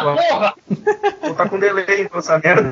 porra! Vou tá com delay então essa merda.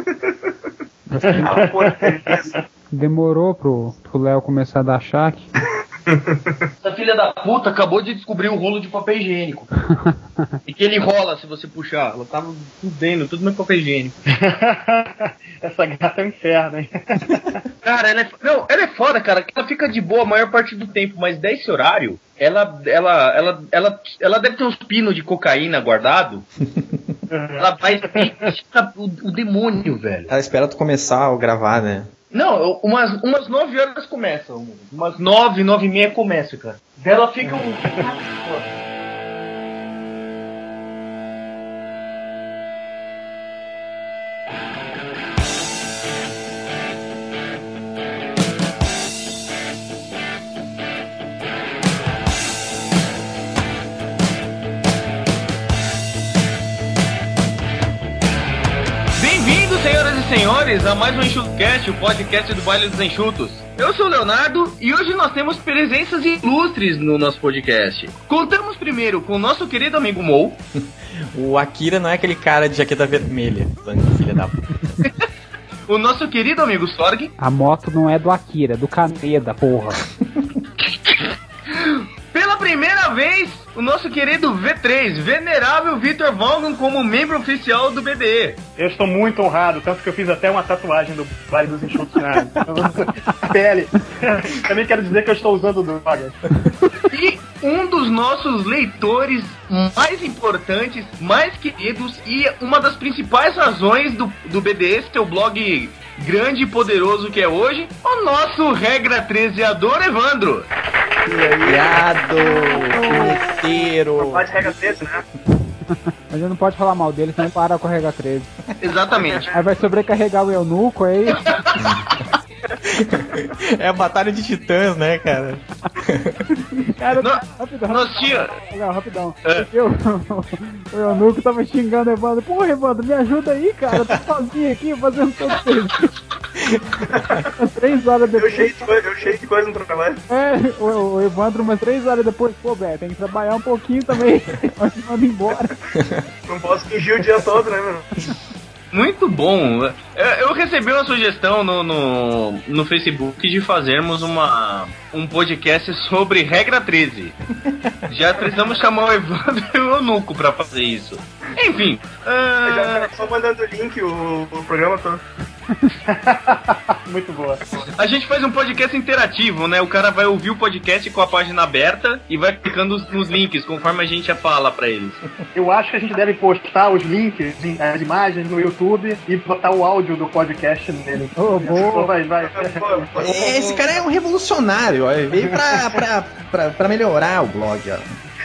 Demorou pro Léo começar a dar chaque. Essa filha da puta acabou de descobrir o rolo de papel higiênico. E que ele rola se você puxar. Ela tava fudendo tudo no papel higiênico. Essa gata é um inferno, hein? Cara, ela é foda, cara. Ela fica de boa a maior parte do tempo, mas desse horário, ela deve ter uns pinos de cocaína guardado. Ela vai o demônio, velho. Ela espera tu começar a gravar, né? Não, umas 9 horas começam. Umas 9, 9 e meia começa, cara. Ela fica senhores, a mais um EnxutoCast, o podcast do Baile dos Enxutos. Eu sou o Leonardo e hoje nós temos presenças ilustres no nosso podcast. Contamos primeiro com o nosso querido amigo Mou. O Akira não é aquele cara de jaqueta vermelha, filha da puta. O nosso querido amigo Sorg. A moto não é do Akira, é do Kaneda, porra. Pela primeira vez, o nosso querido V3, venerável Vitor Valgon, como membro oficial do BDE. Eu estou muito honrado, tanto que eu fiz até uma tatuagem do Vale dos Enxutos na pele. Também quero dizer que eu estou usando drogas. E um dos nossos leitores mais importantes, mais queridos, e uma das principais razões do BDE, seu blog grande e poderoso que é hoje, o nosso Regra 13ador Evandro. Viado, punheteiro. Não pode regra 13, né? A gente não pode falar mal dele, senão para com a regra 13. Exatamente. Aí vai sobrecarregar o eunuco aí. É a batalha de titãs, né, cara? Cara, rapidão. O eunuco tava xingando o Evandro. Porra, Evandro, me ajuda aí, cara. Eu tô sozinho aqui fazendo todo isso. 3 horas depois. Eu cheio de coisa no trabalho. O Evandro, umas 3 horas depois, pô, Beto, tem que trabalhar um pouquinho também. Mas manda embora. Não posso fingir o dia todo, né, mano? Muito bom. Eu recebi uma sugestão no Facebook de fazermos um podcast sobre Regra 13. Já precisamos chamar o Evandro e o Eunuco pra fazer isso. Enfim. Já só mandando o link, o programa todo. Muito boa. A gente faz um podcast interativo, né? O cara vai ouvir o podcast com a página aberta e vai clicando nos links conforme a gente fala pra eles. Eu acho que a gente deve postar os links, as imagens no YouTube e botar o áudio do podcast nele. Boa. Vai. Esse cara é um revolucionário, ó. Ele veio pra melhorar o blog, ó.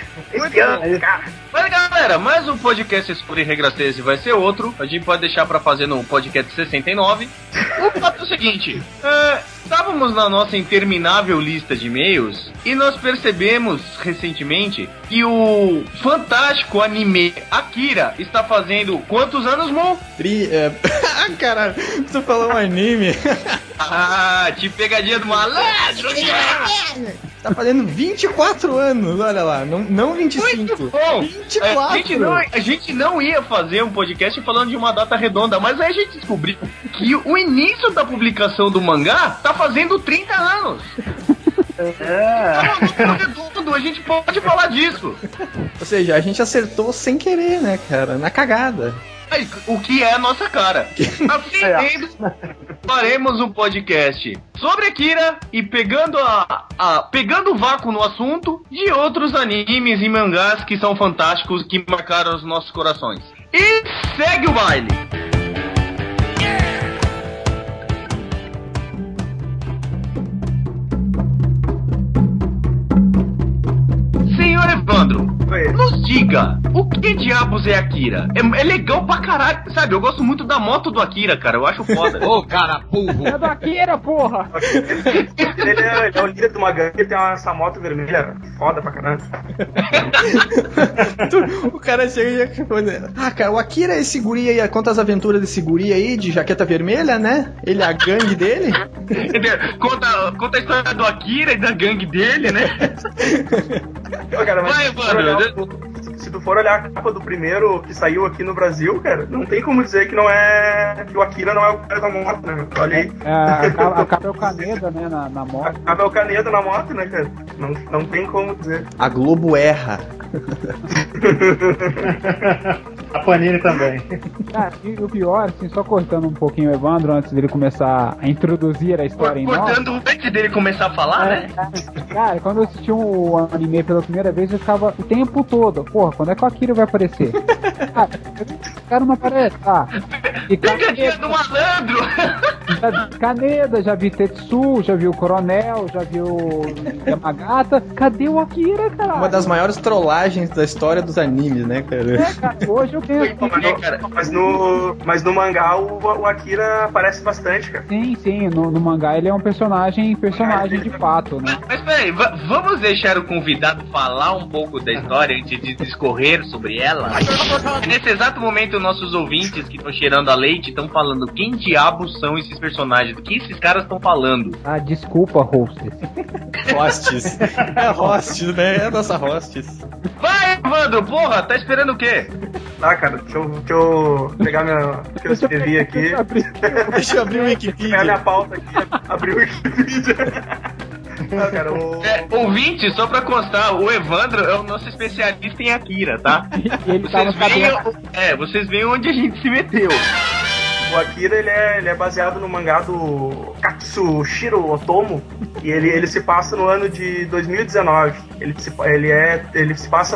Mas galera, mais um podcast sobre Regra 13 vai ser outro. A gente pode deixar pra fazer no podcast 69. O fato é o seguinte: estávamos na nossa interminável lista de e-mails e nós percebemos recentemente que o fantástico anime Akira está fazendo quantos anos, Mo? Caralho, tu falou um anime. Te pegadinha do malandro. Tá fazendo 24 anos, olha lá, não 25. Muito bom. 24. A gente não ia fazer um podcast falando de uma data redonda, mas aí a gente descobriu que o início da publicação do mangá tá fazendo 30 anos. Redondo, a gente pode falar disso. Ou seja, a gente acertou sem querer, né, cara, na cagada. O que é a nossa cara. Assim, faremos um podcast sobre Akira e pegando pegando o vácuo no assunto de outros animes e mangás que são fantásticos, que marcaram os nossos corações. E segue o baile! Senhor Evandro, nos diga, o que diabos é Akira? É legal pra caralho, sabe? Eu gosto muito da moto do Akira, cara, eu acho foda. Ô, cara, burro! É do Akira, porra! Ele é o líder de uma gangue, ele tem essa moto vermelha foda pra caralho. O cara chega e responde: cara, o Akira é esse guri aí, conta as aventuras desse guri aí, de jaqueta vermelha, né? Ele é a gangue dele. Conta a história do Se se tu for olhar a capa do primeiro que saiu aqui no Brasil, cara, não tem como dizer que não é... que o Akira não é o cara da moto, né? Olha aí. A capa é o Kaneda, né, na moto. A capa é o Kaneda na moto, né, cara? Não tem como dizer. A Globo erra. A Panini também. Cara, e o pior, assim, só cortando um pouquinho o Evandro antes dele começar a introduzir a história em nós. Cortando antes dele começar a falar, né? Cara, quando eu assisti um anime pela primeira vez, eu ficava o tempo todo, porra, quando é que o Akira vai aparecer? O cara não aparece, tá? Pegadinha do malandro! Já vi Kaneda, já vi Tetsu, já vi o Coronel, já vi o Yamagata. Cadê o Akira, cara? Uma das maiores trollagens da história dos animes, né, cara? Cara, hoje eu penso. Mas no mangá o Akira aparece bastante, cara. Sim, no mangá ele é um personagem de fato, né? Mas peraí, vamos deixar o convidado falar um pouco da história antes de discorrer sobre ela? Nesse exato momento, nossos ouvintes que estão cheirando a leite estão falando quem diabos são esses personagens, do que esses caras estão falando. Ah, desculpa, hostess. Hostes. É hostes, né? É a nossa hostes. Vai, Evandro, porra, tá esperando o quê? Tá, cara, deixa eu pegar o que eu escrevi aqui. Deixa eu abrir o Pegar Wikipedia. minha pauta aqui, abrir o Wikipedia. Não, cara, Ouvinte, só pra constar, o Evandro é o nosso especialista em Akira, tá? E ele tá no cabelo. Vocês veem onde a gente se meteu. O Akira, ele é baseado no mangá do Katsushiro Otomo, e ele se passa no ano de 2019. Ele se passa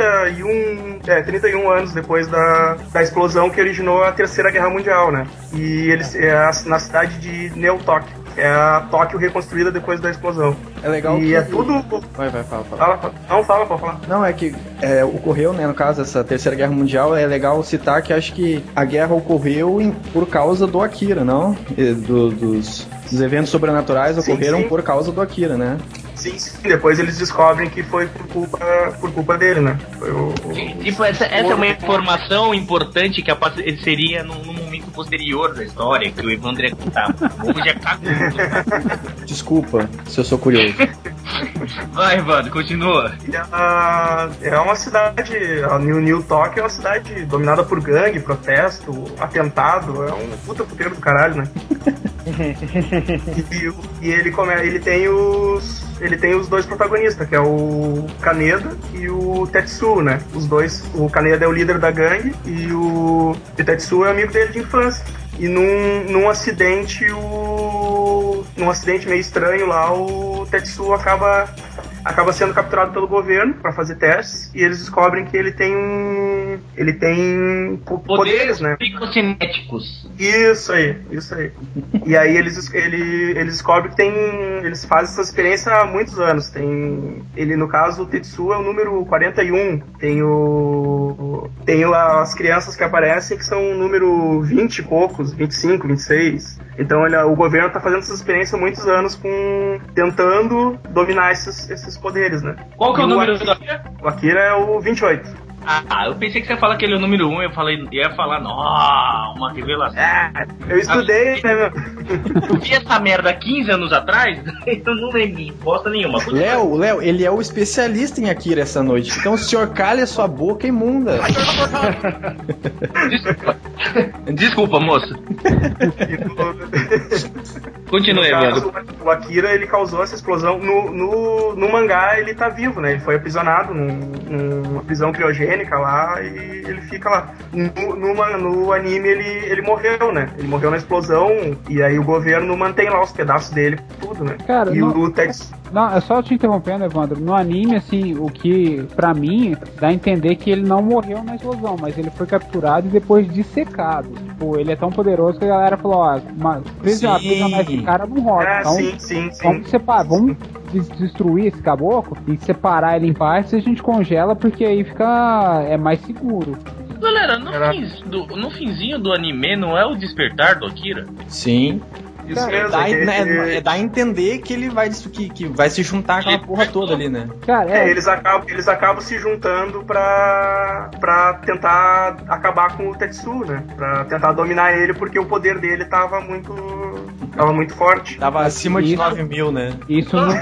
31 anos depois da explosão que originou a Terceira Guerra Mundial, né? E ele é na cidade de Neo-Tóquio. É a Tóquio reconstruída depois da explosão. É legal e que... é tudo... Vai, fala. Fala, pode falar. Não, é que ocorreu, né, no caso, essa Terceira Guerra Mundial, é legal citar que acho que a guerra ocorreu por causa do Akira, não? Dos eventos sobrenaturais ocorreram sim. por causa do Akira, né? Sim, depois eles descobrem que foi por culpa dele, né? Tipo, essa é uma informação importante que seria num momento posterior da história, que o Evandro ia contar. Hoje é cagudo. Desculpa, se eu sou curioso. Vai, Evandro, continua. É uma cidade, a New Tóquio é uma cidade dominada por gangue, protesto, atentado, é um puta puteiro do caralho, né? E ele tem os dois protagonistas, que é o Kaneda e o Tetsu, né? Os dois, o Kaneda é o líder da gangue e o Tetsu é amigo dele de infância. E num acidente meio estranho lá, o Tetsu acaba sendo capturado pelo governo para fazer testes e eles descobrem que ele tem poderes, né? Psicocinéticos. Isso aí. E aí eles descobrem que eles fazem essa experiência há muitos anos. No caso, o Tetsu é o número 41. Tem as crianças que aparecem que são o número 20 e poucos, 25, 26. Então o governo está fazendo essa experiência há muitos anos tentando dominar esses poderes, né? Qual que é o número do Akira? O Akira é o 28. Eu pensei que você ia falar que ele é o número 1, ia falar, uma revelação. Eu estudei, né, meu? Eu vi essa merda 15 anos atrás, então não lembro de bosta nenhuma. Léo, ele é o especialista em Akira essa noite, então o senhor calha sua boca imunda. Desculpa, moça. Continue, Evandro. O Akira, ele causou essa explosão. No mangá, ele tá vivo, né? Ele foi aprisionado numa prisão criogênica lá e ele fica lá. No anime, ele morreu, né? Ele morreu na explosão e aí o governo mantém lá os pedaços dele, tudo, né? Cara, e o Tetsu... Não, é só te interrompendo, Evandro. No anime, assim, o que, pra mim, dá a entender que ele não morreu na explosão, mas ele foi capturado e depois dissecado. Tipo, ele é tão poderoso que a galera falou, aprisionar esse cara não roda. Então, sim. Vamos separar, vamos destruir esse caboclo e separar ele em partes e a gente congela, porque aí é mais seguro. Galera, no finzinho do anime, não é o despertar do Akira? Sim. Isso Cara, mesmo. dá a entender que ele vai se juntar com a porra toda ali, né? Cara, eles acabam se juntando pra tentar acabar com o Tetsu, né? Pra tentar dominar ele, porque o poder dele tava muito Tava muito forte. Tava acima de 9 mil, né? Isso não.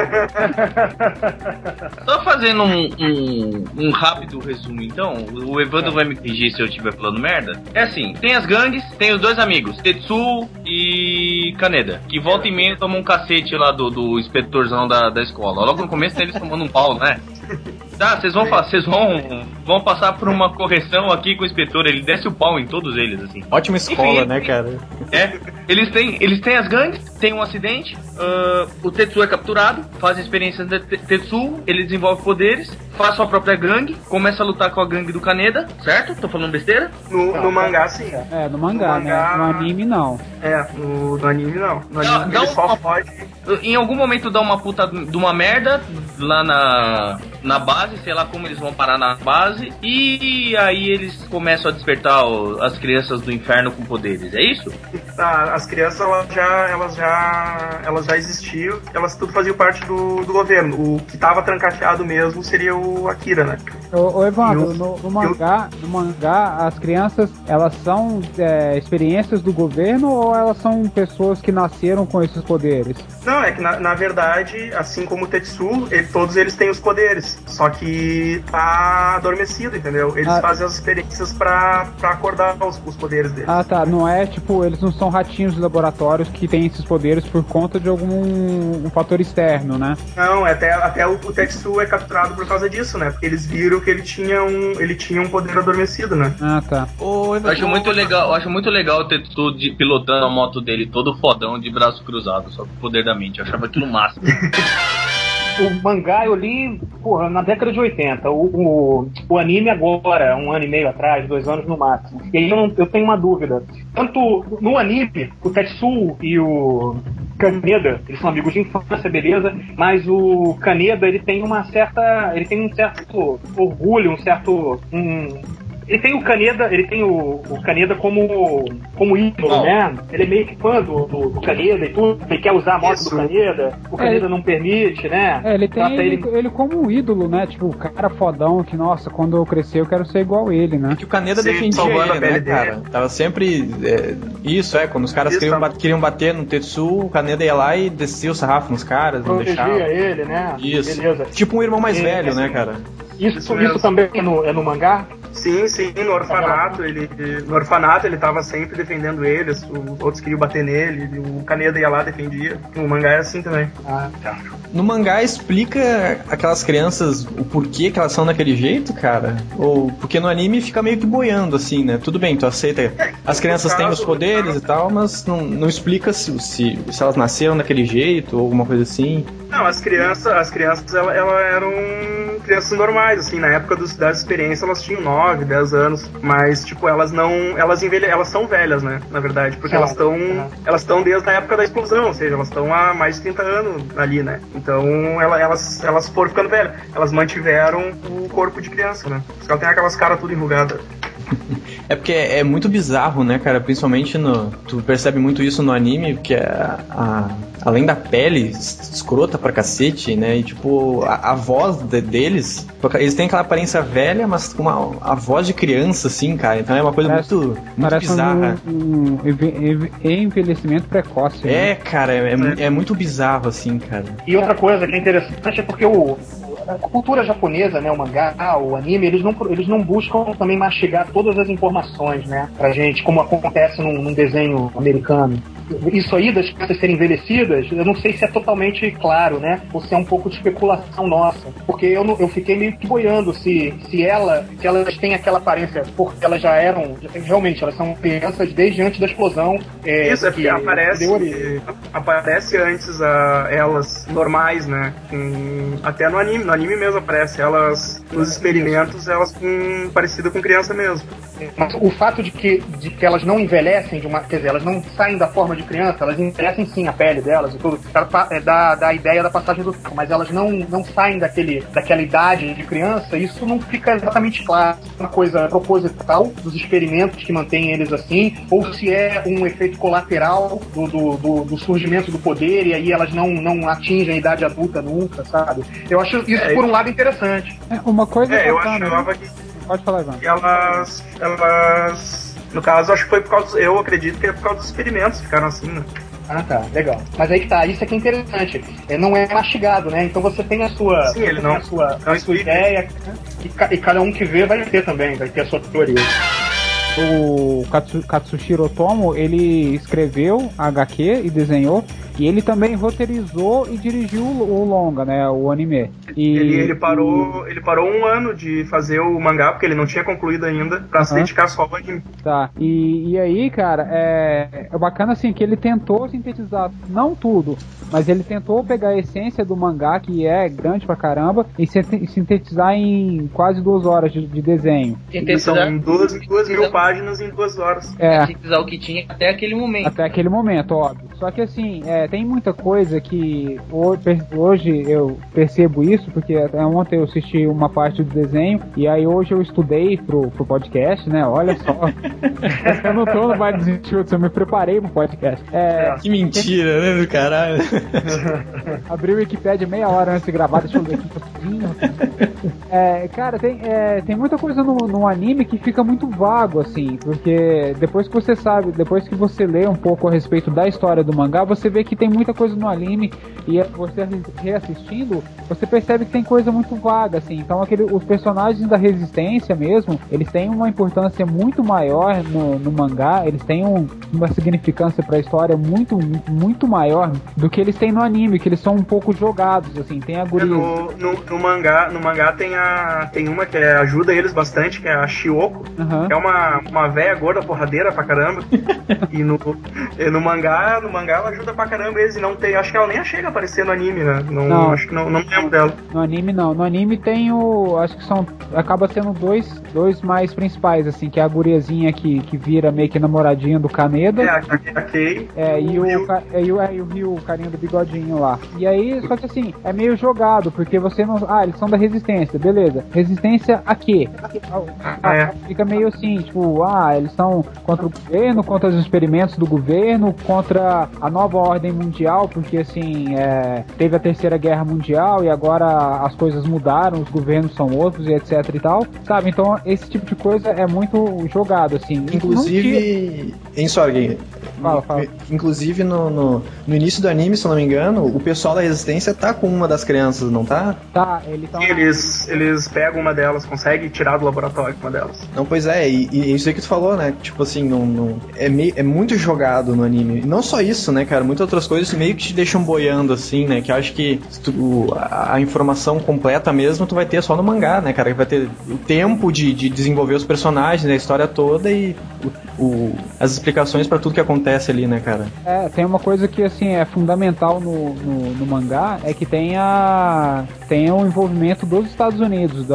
Só fazendo um rápido resumo, então, o Evandro vai me corrigir se eu estiver falando merda. É assim, tem as gangues, tem os dois amigos, Tetsu e Kaneda, que volta e meia tomam um cacete lá do inspetorzão da escola. Logo no começo eles tomando um pau, né? Tá, vocês vão passar por uma correção aqui com o inspetor, ele desce o pau em todos eles, assim. Ótima escola, Enfim, né, cara? Eles têm as gangues, tem um acidente, o Tetsu é capturado, faz experiências de Tetsu, ele desenvolve poderes, faz sua própria gangue, começa a lutar com a gangue do Kaneda, certo? Tô falando besteira? No mangá, sim. No mangá, né? No anime, não. No anime, não. No anime, ele só pode... Em algum momento dá uma puta de uma merda lá na base, sei lá como eles vão parar na base, e aí eles começam a despertar as crianças do inferno com poderes, é isso? As crianças, elas já existiam, elas tudo faziam parte do governo. O que tava trancafiado mesmo seria o Akira, né? Ô Evandro, no mangá, as crianças, elas são experiências do governo ou elas são pessoas que nasceram com esses poderes? Não, é que na verdade, assim como o Tetsu, todos eles têm os poderes, só que tá adormecido, entendeu? Eles fazem as experiências pra acordar os poderes deles. Ah, tá. Não é tipo, eles não são ratinhos de laboratórios que têm esses poderes por conta de algum fator externo, né? Não, até o Tetsu é capturado por causa disso, né? Porque eles viram que ele tinha um poder adormecido, né? Ah, tá. Eu acho muito legal o Tetsu pilotando a moto dele todo fodão de braço cruzado, só com o poder da mente. Eu achava aquilo máximo. O mangá eu li, na década de 80. O anime agora, 1 ano e meio atrás, 2 anos no máximo. E aí eu tenho uma dúvida. Tanto no anime, o Tetsu e o Kaneda, eles são amigos de infância, beleza, mas o Kaneda, ele tem um certo orgulho, ele tem o Kaneda como ídolo, né? Ele é meio que fã do Kaneda e tudo. Ele quer usar a moto do Kaneda. O Kaneda não permite, né? Ele tem ele como um ídolo, né? Tipo, o cara fodão que, nossa, quando eu crescer eu quero ser igual a ele, né? E que o Kaneda defendia ele, né, cara? Tava sempre... quando os caras queriam bater no Tetsu, o Kaneda ia lá e descia o sarrafo nos caras. Protegia ele, né? Isso. Beleza. Tipo um irmão mais velho, né, cara? Isso também é no mangá? Sim, no orfanato ele tava sempre defendendo ele, os outros queriam bater nele, o Kaneda ia lá e defendia. No mangá é assim também. Ah, tá. No mangá explica aquelas crianças o porquê que elas são daquele jeito, cara? Ou porque no anime fica meio que boiando, assim, né? Tudo bem, tu aceita. As crianças têm os poderes e tal, mas não explica se elas nasceram daquele jeito ou alguma coisa assim. Não, as crianças elas eram crianças normais, assim, na época das experiências elas tinham 9, 10 anos, mas, tipo, elas são velhas, né, na verdade, porque elas estão desde a época da explosão, ou seja, elas estão há mais de 30 anos ali, né, então elas foram ficando velhas, elas mantiveram o corpo de criança, né, porque ela tem aquelas caras tudo enrugadas. É porque é muito bizarro, né, cara? Principalmente tu percebe muito isso no anime, porque além da pele escrota pra cacete, né? E tipo, a voz deles, eles têm aquela aparência velha, mas com a voz de criança, assim, cara. Então é uma coisa muito bizarra. Um envelhecimento precoce. É, né? cara, é muito bizarro, assim, cara. E outra coisa que é interessante é porque a cultura japonesa, né, o mangá, o anime, eles não buscam também mastigar todas as informações, né, pra gente, como acontece num desenho americano. Isso aí das crianças serem envelhecidas, eu não sei se é totalmente claro, né, ou se é um pouco de especulação nossa, porque eu fiquei meio que boiando se elas têm aquela aparência, porque elas já eram, realmente, elas são crianças desde antes da explosão. Isso, é porque aparece antes elas normais, né, até no anime mesmo aparece elas, nos experimentos, elas parecidas com criança mesmo. Mas o fato de que elas não envelhecem, quer dizer, elas não saem da forma de criança, elas envelhecem sim a pele delas e tudo, da ideia da passagem do tempo, mas elas não saem daquela idade de criança, isso não fica exatamente claro. Uma coisa proposital dos experimentos que mantêm eles assim, ou se é um efeito colateral do surgimento do poder e aí elas não atingem a idade adulta nunca, sabe? Eu acho isso por um lado interessante. Uma coisa eu achava que pode falar, Ivan. Elas no caso, acho que foi por causa eu acredito que é por causa dos experimentos, ficaram assim, né? Ah, tá, legal. Mas aí que tá, isso aqui é interessante. Não é mastigado, né? Então você tem a sua, Sim, ele não, a sua ideia, né? E cada um que vê vai ter também, vai ter a sua teoria. O Katsushiro Otomo, ele escreveu a HQ e desenhou, e ele também roteirizou e dirigiu o longa, né, o anime. E ele parou 1 ano de fazer o mangá, porque ele não tinha concluído ainda, pra se dedicar só ao anime. Tá, e aí, cara, é bacana assim que ele tentou sintetizar, não tudo, mas ele tentou pegar a essência do mangá, que é grande pra caramba, e sintetizar em quase 2 horas de desenho. São 2.000 páginas em 2 horas. Sintetizar o que tinha até aquele momento. Até aquele momento, óbvio. Só que assim, tem muita coisa que hoje eu percebo isso, porque até ontem eu assisti uma parte do desenho, e aí hoje eu estudei pro podcast, né? Olha só. Eu não tô no Baile dos Institutos, eu me preparei pro podcast. Que mentira, né, do caralho? Abri o Wikipedia meia hora antes de gravar, deixa eu ver aqui rapidinho. Cara, tem muita coisa no anime que fica muito vago, assim, porque depois que você sabe, depois que você lê um pouco a respeito da história do mangá, você vê que tem muita coisa no anime, e você reassistindo, você percebe que tem coisa muito vaga, assim. Então os personagens da Resistência mesmo, eles têm uma importância muito maior no mangá, eles têm uma significância pra história muito, muito maior do que eles têm no anime, que eles são um pouco jogados, assim, tem a guria. No mangá tem uma que ajuda eles bastante, que é a Shioko, que é uma véia gorda porradeira pra caramba. E no mangá ela ajuda pra caramba eles, e não tem, acho que ela nem chega a aparecer no anime, né? Não. Acho que não lembro dela. No anime não. No anime tem acho que acaba sendo dois mais principais, assim, que é a guriazinha que vira meio que namoradinha do Kaneda. A Kei. E o Ryu, o carinha do bigodinho lá. E aí, só que assim, é meio jogado, porque você não... eles são da Resistência, beleza. Resistência a quê? Fica meio assim, tipo, eles são contra o governo, contra os experimentos do governo, contra a nova ordem mundial, porque assim, teve a Terceira Guerra Mundial e agora as coisas mudaram, os governos são outros e etc e tal, sabe? Então esse tipo de coisa é muito jogado, assim. Inclusive, Fala. Inclusive no início do anime, se eu não me engano, o pessoal da Resistência tá com uma das crianças, não tá? Tá, eles pegam uma delas, conseguem tirar do laboratório uma delas. Não, pois é, e isso aí que tu falou, né? Tipo assim, é muito jogado no anime. E não só isso, né, cara? Muitas outras coisas meio que te deixam boiando, assim, né? Que eu acho que a informação completa mesmo tu vai ter só no mangá, né, cara? Que vai ter o tempo de desenvolver os personagens, né, a história toda e as explicações pra tudo que acontece ali, né, cara? Tem uma coisa que, assim, é fundamental no mangá, é que tem o envolvimento dos Estados Unidos,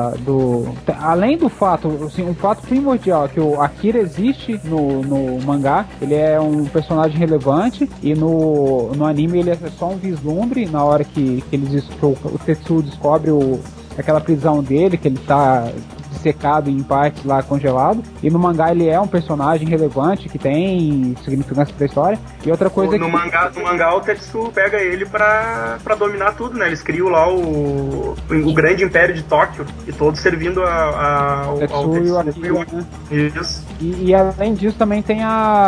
além do fato, assim, um fato primordial, que o Akira existe no mangá, ele é um personagem relevante, e no anime ele é só um vislumbre, na hora que o Tetsuo descobre aquela prisão dele, que ele tá secado em partes lá, congelado, e no mangá ele é um personagem relevante que tem significância pra história. E outra coisa no mangá o Tetsuo pega ele pra dominar tudo, né? Eles criam lá o grande império de Tóquio, e todos servindo ao Tetsuo e o Akira, né? Isso. E além disso também tem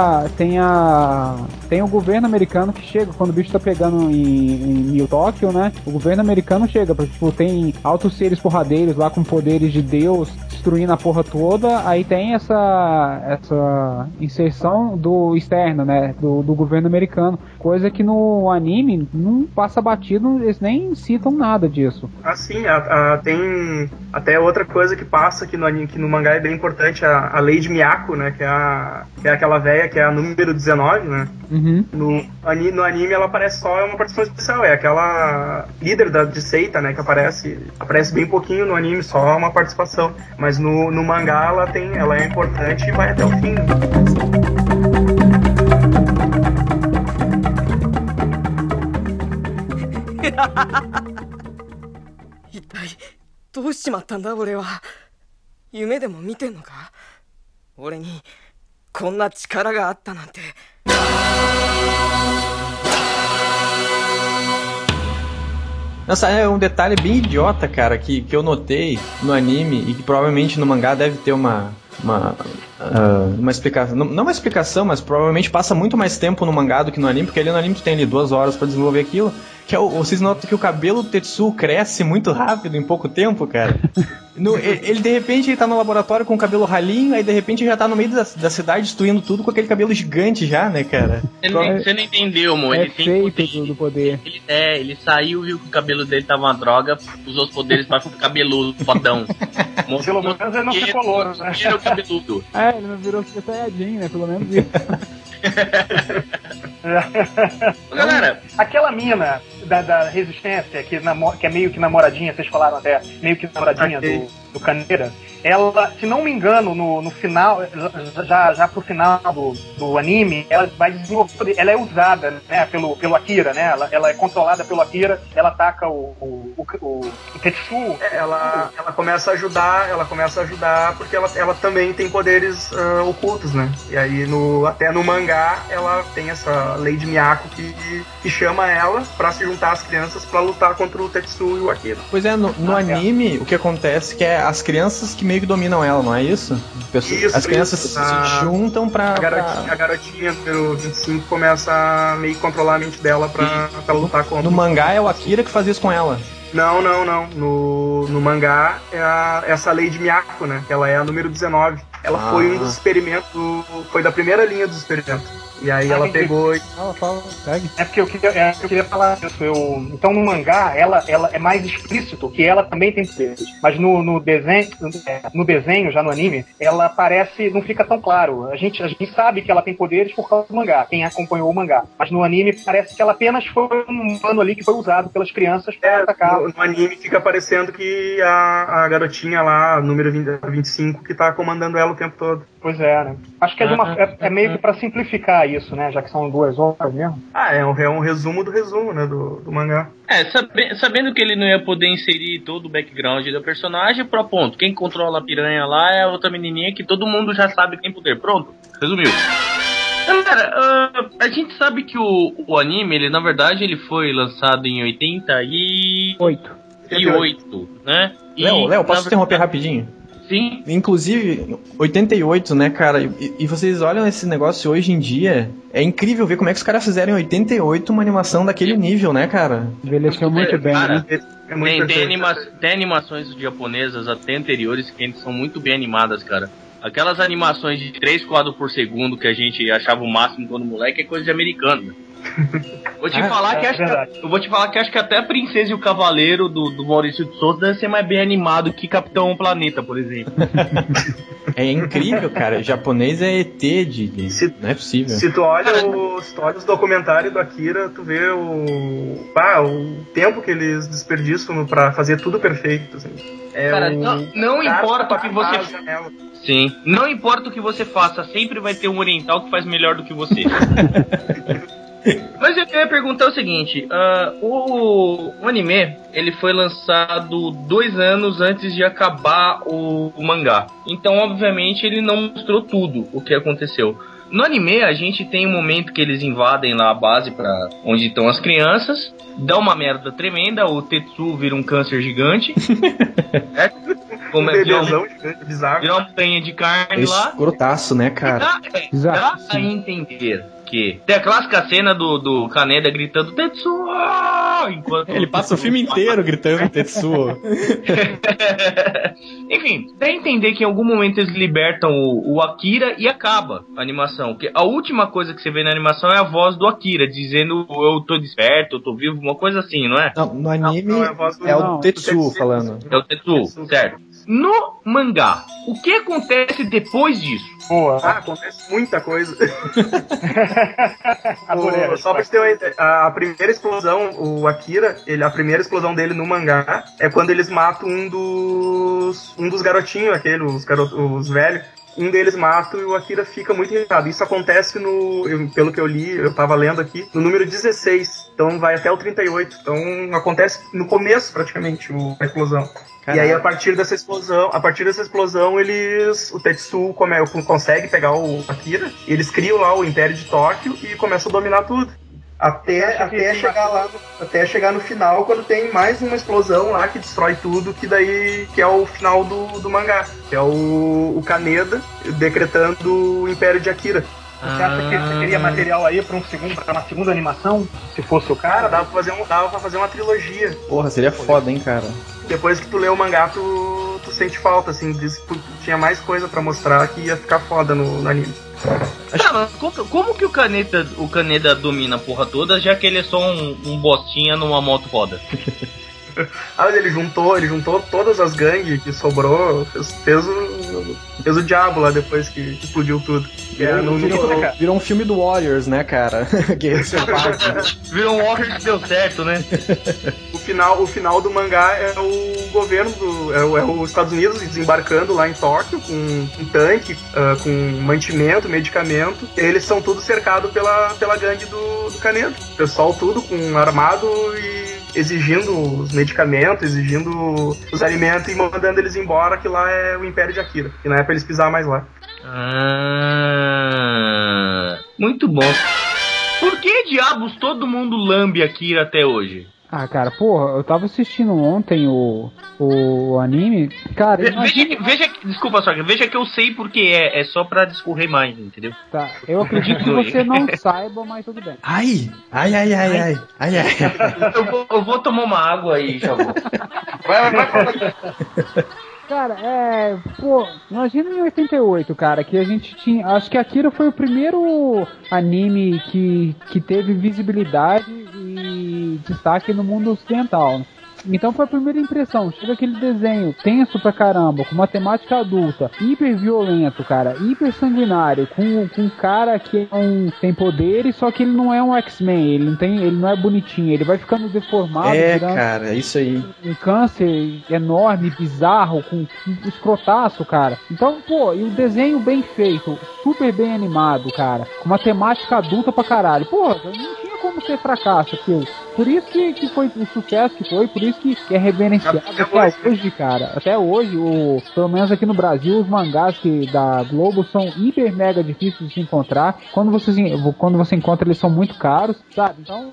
o governo americano que chega, quando o bicho tá pegando em Tóquio, né? O governo americano chega, porque tipo, tem altos seres porradeiros lá com poderes de Deus destruindo a porra toda, aí tem essa inserção do externo, né? Do governo americano, coisa que no anime não passa batido, eles nem citam nada disso. Sim, tem até outra coisa que passa que no mangá é bem importante, a Lady Miyako, né? Que é aquela velha que é a número 19, né? Uhum. No anime ela aparece só, é uma participação especial, é aquela líder de seita, né? Que aparece bem pouquinho no anime, só uma participação. Mas no mangá ela é importante e vai até o fim. 一体どうしちまったんだ俺は。夢でも見てんのか？俺にこんな力があったなんて。 Nossa, é um detalhe bem idiota, cara, que eu notei no anime e que provavelmente no mangá deve ter uma uma explicação, não uma explicação, mas provavelmente passa muito mais tempo no mangá do que no anime, porque ali no anime tu tem ali 2 horas pra desenvolver aquilo, que é vocês notam que o cabelo do Tetsuo cresce muito rápido em pouco tempo, cara. Ele de repente ele tá no laboratório com o cabelo ralinho, aí de repente já tá no meio da cidade destruindo tudo com aquele cabelo gigante já, né, cara? Você não entendeu, amor. É Ele tem feito do poder. Ele saiu, viu que o cabelo dele tava uma droga, usou os poderes pra ficar cabeludo, fodão. Pelo menos ele não ficou louro, né? Era o cabeludo. Ele não virou Super Saiyajin, né? Pelo menos isso. Galera, aquela mina da Resistência, que é meio que namoradinha, vocês falaram até, meio que namoradinha do Caneira, ela, se não me engano, no final, já pro final do anime, ela vai desenvolver, ela é usada, né, pelo Akira, né, ela é controlada pelo Akira, ela ataca o Tetsuo. Ela começa a ajudar porque ela também tem poderes ocultos, né, e aí até no mangá ela tem essa Lady Miyako que chama ela pra se juntar às crianças pra lutar contra o Tetsuo e o Akira. Pois é, no anime o que acontece é que é as crianças que meio que dominam ela, não é isso? As crianças se juntam pra... A garotinha número 25 começa a meio que controlar a mente dela pra lutar contra. No mangá é o Akira que faz isso com ela. Não. No mangá é essa Lady Miyako, né? Ela é a número 19. Ela foi um dos experimentos, foi da primeira linha dos experimentos. E aí ela pegou e... Fala, segue. É porque eu queria falar isso. Então no mangá, ela é mais explícito que ela também tem poderes. Mas no desenho, já no anime, ela parece, não fica tão claro. A gente sabe que ela tem poderes por causa do mangá, quem acompanhou o mangá. Mas no anime parece que ela apenas foi um plano ali que foi usado pelas crianças para atacar. No anime fica parecendo que a garotinha lá, número 25, que tá comandando ela o tempo todo. Pois é, né? Acho que é meio que pra simplificar isso, né? Já que são 2 horas mesmo. É um resumo do resumo, né? Do mangá. Sabendo que ele não ia poder inserir todo o background da personagem, pronto. Quem controla a piranha lá é a outra menininha que todo mundo já sabe que tem poder. Pronto, resumiu. Galera, a gente sabe que o anime, ele na verdade, ele foi lançado em 88, né? Léo, posso interromper rapidinho? Sim. Inclusive, 88, né, cara? E vocês olham esse negócio hoje em dia, é incrível ver como é que os caras fizeram em 88 uma animação daquele nível, né, cara? Envelheceu muito bem, cara, né? Tem animações japonesas até anteriores que são muito bem animadas, cara. Aquelas animações de 3 quadros por segundo que a gente achava o máximo quando moleque é coisa de americano. Vou te falar que acho que até a Princesa e o Cavaleiro do Maurício de Souza deve ser mais bem animado que Capitão Planeta, por exemplo. É incrível, cara. O japonês é ET não é possível. Se tu olha os documentários do Akira, tu vê o tempo que eles desperdiçam pra fazer tudo perfeito. Assim. Cara, não importa o que você... Sim, não importa o que você faça, sempre vai ter um oriental que faz melhor do que você. Mas eu queria perguntar o seguinte, o anime, ele foi lançado 2 anos antes de acabar o mangá. Então, obviamente, ele não mostrou tudo o que aconteceu. No anime, a gente tem um momento que eles invadem lá a base pra onde estão as crianças, dá uma merda tremenda, o Tetsuo vira um câncer gigante. Vira uma montanha de carne lá. Escrotaço, né, cara? Dá a entender que tem a clássica cena do Kaneda gritando Tetsuo! Enquanto ele passa o filme inteiro gritando Tetsuo. Enfim, dá a entender que em algum momento eles libertam o Akira e acaba a animação. Que a última coisa que você vê na animação é a voz do Akira dizendo eu tô desperto, eu tô vivo, uma coisa assim, não é? Não, no anime é o Tetsuo falando. É o Tetsuo, certo. No mangá, o que acontece depois disso? Acontece muita coisa. Só pra você ter uma ideia, a primeira explosão, o Akira, a primeira explosão dele no mangá é quando eles matam um dos garotinhos, os velhos. Um deles mata e o Akira fica muito irritado. Isso acontece pelo que eu li, eu tava lendo aqui, no número 16. Então vai até o 38. Então acontece no começo, praticamente, a explosão. Caramba. E aí, a partir dessa explosão, o Tetsuo consegue pegar o Akira, eles criam lá o Império de Tóquio e começam a dominar tudo. Até chegar no final, quando tem mais uma explosão lá que destrói tudo, que é o final do mangá, que é o Kaneda decretando o Império de Akira. Você acha que você teria material aí pra uma segunda animação? Se fosse o cara, dava pra fazer uma trilogia. Porra, seria foda, hein, cara. Depois que tu lê o mangá, tu sente falta, assim, tinha mais coisa pra mostrar que ia ficar foda no anime. Tá, mas como que o Kaneda domina a porra toda, já que ele é só um bostinha numa moto foda? Mas ele juntou todas as gangues que sobrou, fez o diabo lá depois que explodiu tudo. Virou um filme do Warriors, né, cara? Virou um Warriors que deu certo, né? O final do mangá é o governo é os Estados Unidos desembarcando lá em Tóquio com um tanque, com mantimento, medicamento. Eles são tudo cercados pela gangue do Kaneda. O pessoal tudo com armado e exigindo os medicamentos, exigindo os alimentos e mandando eles embora, que lá é o Império de Akira, que não é pra eles pisar mais lá. Muito bom. Por que diabos todo mundo lambe Akira até hoje? Ah, cara, porra, eu tava assistindo ontem o anime, cara... Desculpa, só que veja que eu sei porque é só pra discorrer mais, entendeu? Tá, eu acredito que você não saiba, mas tudo bem. Ai. Eu vou tomar uma água aí, já vou. Vai. Cara, imagina em 88, cara, que a gente tinha... Acho que Akira foi o primeiro anime que teve visibilidade e destaque no mundo ocidental. Então foi a primeira impressão, chega aquele desenho tenso pra caramba, com uma temática adulta, hiper violento, cara, hiper sanguinário, com um cara que tem poderes, só que ele não é um X-Men, ele não é bonitinho, ele vai ficando deformado, cara, isso aí. Um câncer enorme, bizarro, com um escrotaço, cara. Então, pô, e o desenho bem feito, super bem animado, cara, com uma temática adulta pra caralho. Pô, não tinha como ser fracasso aquilo. Por isso que foi o sucesso que foi, por isso que é reverenciado até hoje, cara. Até hoje, pelo menos aqui no Brasil, os mangás da Globo são hiper mega difíceis de se encontrar. Quando você encontra, eles são muito caros, sabe? Então,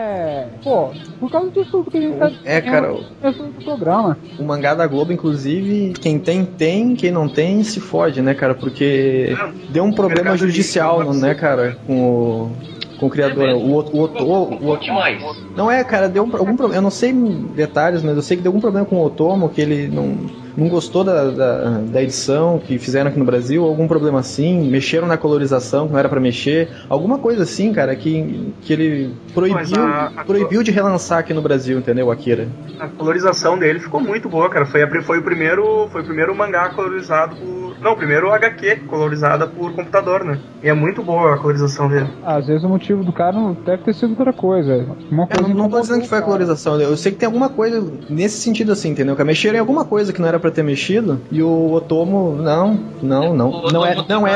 por causa disso tudo que a gente tá cara, no programa. O mangá da Globo, inclusive, quem tem, quem não tem, se fode, né, cara? Porque deu um problema judicial, né, cara, com o criador, o demais. Não cara, deu algum problema, eu não sei detalhes, mas eu sei que deu algum problema com o Otomo, que ele não gostou da edição que fizeram aqui no Brasil, algum problema assim, mexeram na colorização que não era pra mexer, alguma coisa assim, cara, que ele proibiu de relançar aqui no Brasil, entendeu, Akira? A colorização dele ficou muito boa, cara, foi o primeiro mangá colorizado o primeiro HQ colorizada por computador, né? E é muito boa a colorização dele. Às vezes o motivo do cara não deve ter sido outra coisa. Não tô dizendo que foi a colorização, eu sei que tem alguma coisa nesse sentido assim, entendeu? Que mexeram em alguma coisa que não era pra ter mexido, e o Otomo, não é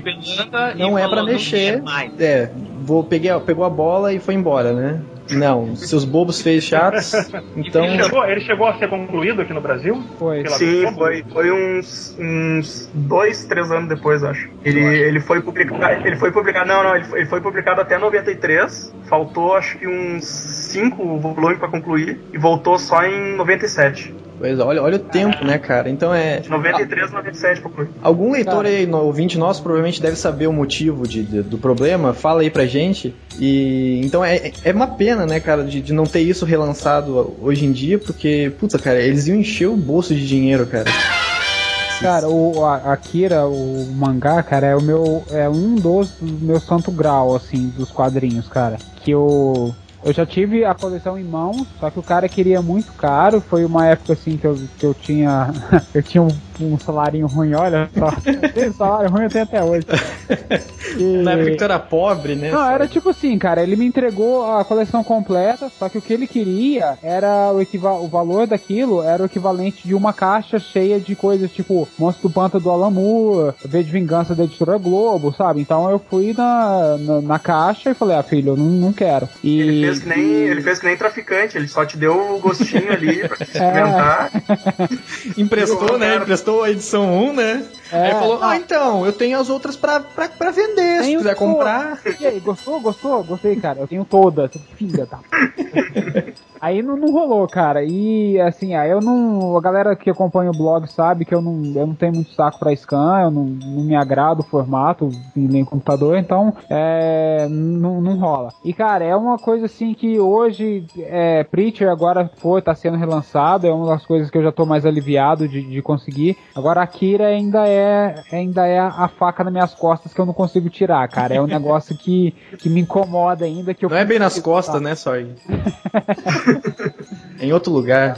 pra mexer. Pegou a bola e foi embora, né? Não, seus bobos feios chatos. Então... Ele chegou a ser concluído aqui no Brasil? Foi. Sim, foi uns 2-3 anos depois, acho. Ele foi publicado. Ele foi publicado até 93. Faltou acho que uns 5 volumes pra concluir. E voltou só em 97. Pois olha o tempo, né, cara? Então 93, 97 pra concluir. Algum leitor aí, ouvinte nosso, provavelmente deve saber o motivo do problema. Fala aí pra gente. E então é uma pena, né, cara, de não ter isso relançado hoje em dia, porque, puta, cara, eles iam encher o bolso de dinheiro, cara. Cara, o Akira, o mangá, cara, é um dos meus santo grau, assim, dos quadrinhos, cara. Que eu já tive a coleção em mãos, só que o cara queria muito caro. Foi uma época assim que eu tinha um salário ruim, olha só. Esse salário ruim eu tenho até hoje. Na época que tu era pobre, né? Não, era tipo assim, cara, ele me entregou a coleção completa, só que o que ele queria era o valor daquilo era o equivalente de uma caixa cheia de coisas tipo Monstro do Pântano do Alan Moore, V de Vingança da Editora Globo, sabe? Então eu fui na caixa e falei, filho, eu não quero. E ele fez que nem traficante, ele só te deu o gostinho ali pra experimentar. Emprestou, né? Emprestou a edição 1, né? Aí falou, então, eu tenho as outras pra vender você, se quiser comprar. E aí, gostou? Gostei, cara. Eu tenho todas. Filha da... Aí não rolou, cara. E assim, aí eu não. A galera que acompanha o blog sabe que eu não tenho muito saco pra scan, eu não me agrada o formato em computador, então não rola. E cara, é uma coisa assim que hoje Preacher agora tá sendo relançado, é uma das coisas que eu já tô mais aliviado de conseguir. Agora Akira ainda é a faca nas minhas costas que eu não consigo tirar, cara. É um negócio que me incomoda ainda. Que eu não é bem nas costas, né, Sorg? Em outro lugar.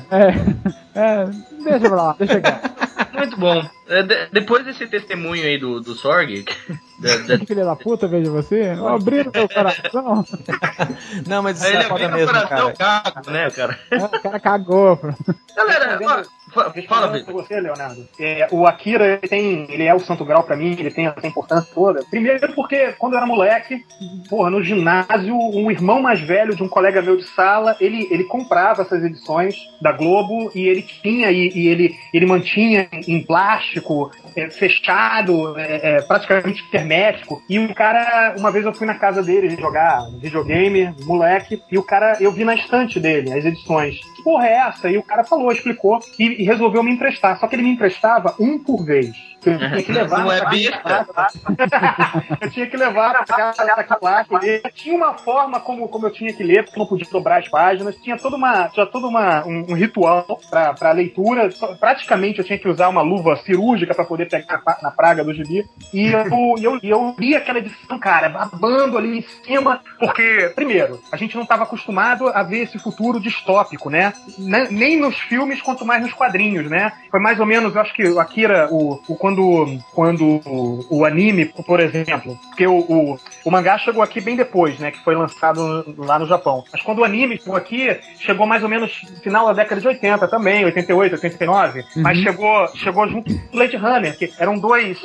Deixa pra lá, deixa aqui. Muito bom. Depois desse testemunho aí do Sorg... Filha da puta, veja você. Abrindo meu coração. Não, mas isso ele é foda mesmo, cara. Cago, né, cara? O cara cagou. Galera, fala, Vitor. Você, Leonardo. O Akira, ele é o santo grau pra mim, ele tem essa importância toda. Primeiro porque, quando eu era moleque, no ginásio, um irmão mais velho de um colega meu de sala, ele comprava essas edições da Globo e ele tinha, e ele mantinha em plástico, fechado, praticamente hermético. E o cara, uma vez eu fui na casa dele jogar videogame, moleque, e o cara, eu vi na estante dele as edições. Que porra é essa? E o cara explicou e resolveu me emprestar. Só que ele me emprestava um por vez. Eu tinha que levar. Não é besta. Eu tinha que levar pra casa. Tinha uma forma como eu tinha que ler, porque eu não podia dobrar as páginas. Tinha todo um ritual pra leitura. Praticamente eu tinha que usar uma luva cirúrgica pra poder pegar na praga do gibi. E eu li aquela edição, cara, babando ali em cima, porque, primeiro, a gente não estava acostumado a ver esse futuro distópico, né? Nem nos filmes, quanto mais nos quadrinhos, né? Foi mais ou menos, eu acho que o Akira, quando o anime, por exemplo, porque o mangá chegou aqui bem depois, né? Que foi lançado lá no Japão. Mas quando o anime chegou aqui, chegou mais ou menos no final da década de 80 também, 88, 89, mas chegou junto com Blade Runner, que eram dois...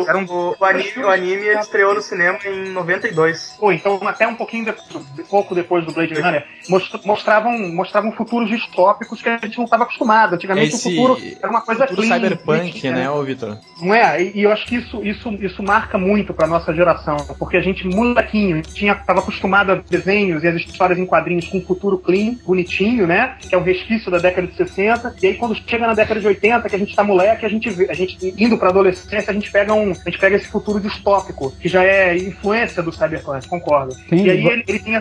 O anime estreou no cinema em 92. Então até um pouco depois do Blade Runner, mostravam futuros distópicos que a gente não estava acostumado. Antigamente o futuro era uma coisa clean, cyberpunk, né, ô Vitor? Não é? E eu acho que isso marca muito pra nossa geração, porque a gente, molequinho, tava acostumado a desenhos e as histórias em quadrinhos com um futuro clean, bonitinho, né? Que é um resquício da década de 60. E aí quando chega na década de 80, que a gente tá moleque, a gente indo pra adolescência, a gente pega esse futuro distópico, que já é influência do cyberpunk, concordo. Sim, e aí ele tem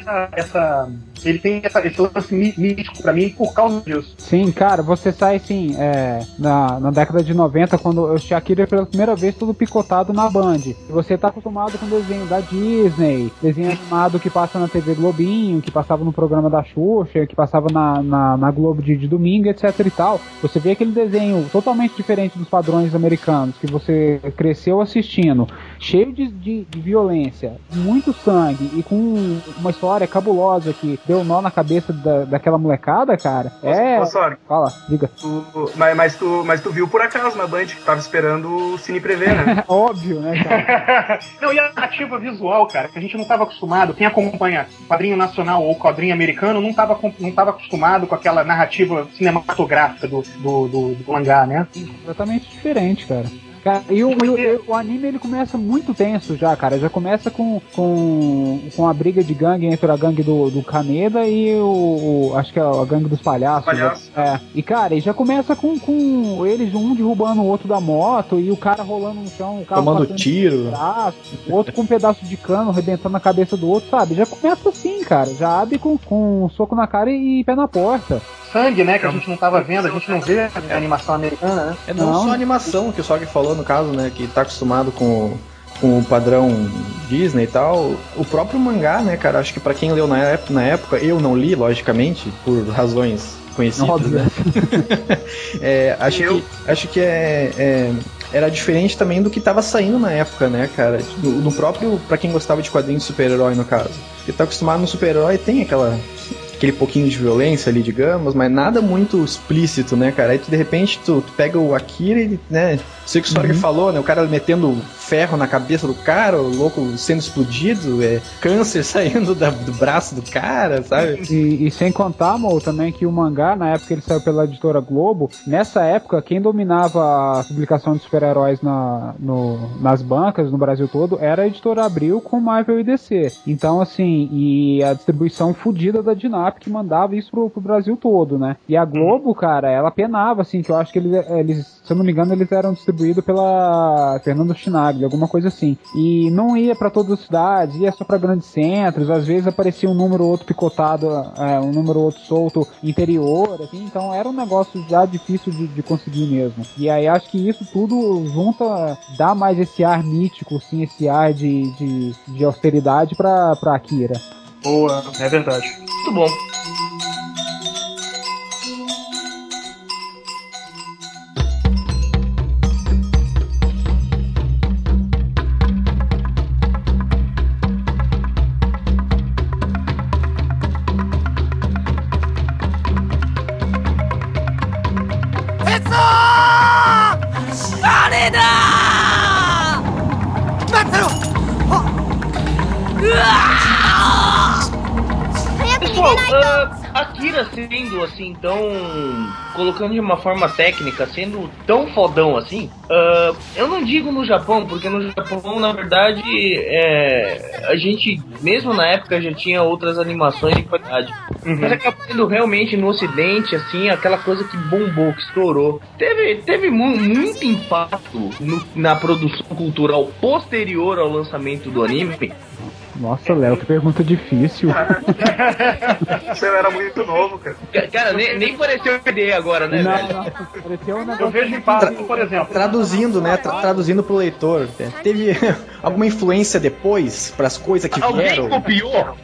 esse lance místico pra mim por causa disso. Sim, cara, você sai assim, na década de 90, quando eu assisti Akira pela primeira vez, tudo picotado na Band. E você tá acostumado com desenho da Disney, desenho animado que passa na TV Globinho, que passava no programa da Xuxa, que passava na Globo de domingo, etc e tal. Você vê aquele desenho totalmente diferente dos padrões americanos, que você cresceu assistindo, cheio de violência, muito sangue e com uma história cabulosa que deu nó na cabeça daquela molecada, cara. Fala, diga. Mas tu viu por acaso na Band, que tava esperando o Cine Prevê, né? Óbvio, né, cara? Não, e a narrativa visual, cara, que a gente não tava acostumado, quem acompanha quadrinho nacional ou quadrinho americano não tava acostumado com aquela narrativa cinematográfica do mangá, né? Completamente diferente, cara. E o anime, ele começa muito tenso já, cara. Já começa com a briga de gangue entre a gangue do Kaneda e acho que é a gangue dos palhaços. E, cara, e já começa com eles, um derrubando o outro da moto e o cara rolando no chão, o carro tomando tiro, o outro com um pedaço de cano arrebentando a cabeça do outro, sabe? Já começa assim, cara. Já abre com um soco na cara e pé na porta. Sangue, né, que a gente não tava vendo, a gente não vê a animação americana, né? Não só a animação que o Sorg falou, no caso, né, que tá acostumado com o padrão Disney e tal. O próprio mangá, né, cara, acho que pra quem leu na época, eu não li, logicamente, por razões conhecidas, né? Acho que era diferente também do que tava saindo na época, né, cara? No próprio, pra quem gostava de quadrinhos de super-herói, no caso. Porque tá acostumado no super-herói, tem aquele pouquinho de violência ali, digamos, mas nada muito explícito, né, cara? Aí de repente tu pega o Akira e, né, sei que o Sorg falou, né, o cara metendo ferro na cabeça do cara, o louco sendo explodido, câncer saindo do braço do cara, sabe? E sem contar, Mo, também que o mangá, na época ele saiu pela editora Globo, nessa época quem dominava a publicação de super-heróis nas bancas no Brasil todo era a editora Abril com Marvel e DC. Então, assim, e a distribuição fodida da Dinap que mandava isso pro Brasil todo, né? E a Globo, cara, ela penava, assim, que eu acho que eles, se eu não me engano, eles eram distribuídos pela Fernando Chinagli, alguma coisa assim. E não ia pra todas as cidades, ia só pra grandes centros, às vezes aparecia um número ou outro picotado, um número ou outro solto interior, assim, então era um negócio já difícil de conseguir mesmo. E aí acho que isso tudo junta, dá mais esse ar mítico, assim, esse ar de austeridade pra Akira. Boa, é verdade. Muito bom. Pessoal, Akira sendo assim tão... colocando de uma forma técnica, sendo tão fodão assim, eu não digo no Japão, porque no Japão, na verdade, a gente, mesmo na época, já tinha outras animações de qualidade. Mas acabou sendo realmente no ocidente, assim, aquela coisa que bombou, que estourou. Teve muito impacto na produção cultural posterior ao lançamento do anime. Nossa, Léo, que pergunta difícil. Você era muito novo, cara. Cara, nem pareceu PD agora, né, velho? Não, pareceu um negócio. Eu vejo impacto, por exemplo. Traduzindo, né? Traduzindo pro leitor. Teve alguma influência depois pras coisas que vieram? Alguém copiou?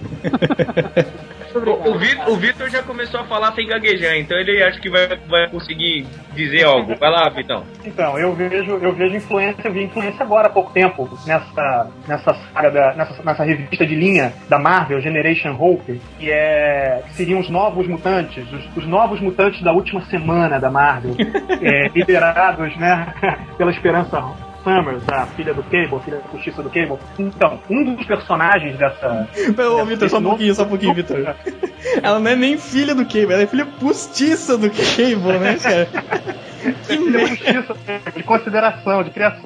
O Vitor já começou a falar sem gaguejar, então ele acha que vai conseguir dizer algo. Vai lá, Vitão. Então, eu vi influência agora há pouco tempo, nessa saga, nessa revista de linha da Marvel, Generation Hope, que seriam os novos mutantes, os novos mutantes da última semana da Marvel, liderados, né, pela Esperança Summers, a filha do Cable, filha da justiça do Cable. Então, um dos personagens dessa... Ô, Vitor, só um pouquinho, Vitor. Ela não é nem filha do Cable, ela é filha postiça do Cable, né, cara? Que justiça, de consideração, de criação.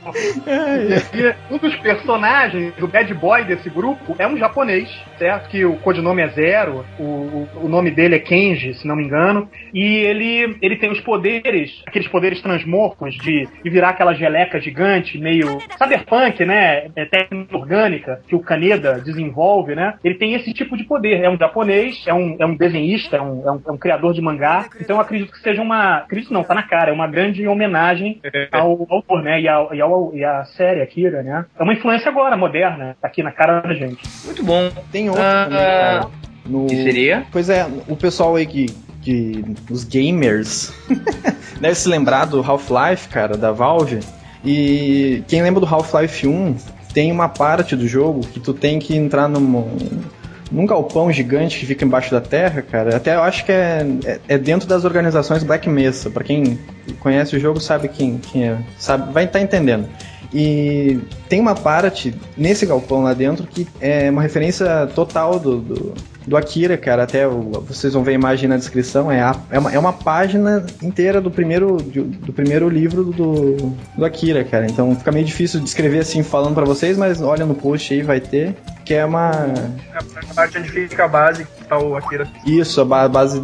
E um dos personagens, o bad boy desse grupo, é um japonês, certo? Que o codinome é Zero, o nome dele é Kenji, se não me engano, e ele tem os poderes, aqueles poderes transmorfos de virar aquela geleca gigante, meio cyberpunk, né? Técnica orgânica, que o Kaneda desenvolve, né? Ele tem esse tipo de poder. É um japonês, é um desenhista, é um criador de mangá, então eu acredito que seja acredito não, tá na cara, é uma grande homenagem ao autor, né? E a série Akira, né? É uma influência agora, moderna, aqui na cara da gente. Muito bom. Tem outro também, cara. Que seria? Pois é, o pessoal aí os gamers deve se lembrar do Half-Life, cara, da Valve. E quem lembra do Half-Life 1, tem uma parte do jogo que tu tem que entrar num galpão gigante que fica embaixo da terra, cara. Até eu acho que é dentro das organizações Black Mesa. Pra quem conhece o jogo sabe quem é, sabe, vai estar entendendo. E tem uma parte nesse galpão lá dentro que é uma referência total do Akira, cara. Até vocês vão ver a imagem na descrição. É uma página inteira do primeiro livro do Akira, cara. Então fica meio difícil de escrever assim falando pra vocês, mas olha no post aí, vai ter. Que é uma... A parte onde fica a base que tá o Akira. Isso, a base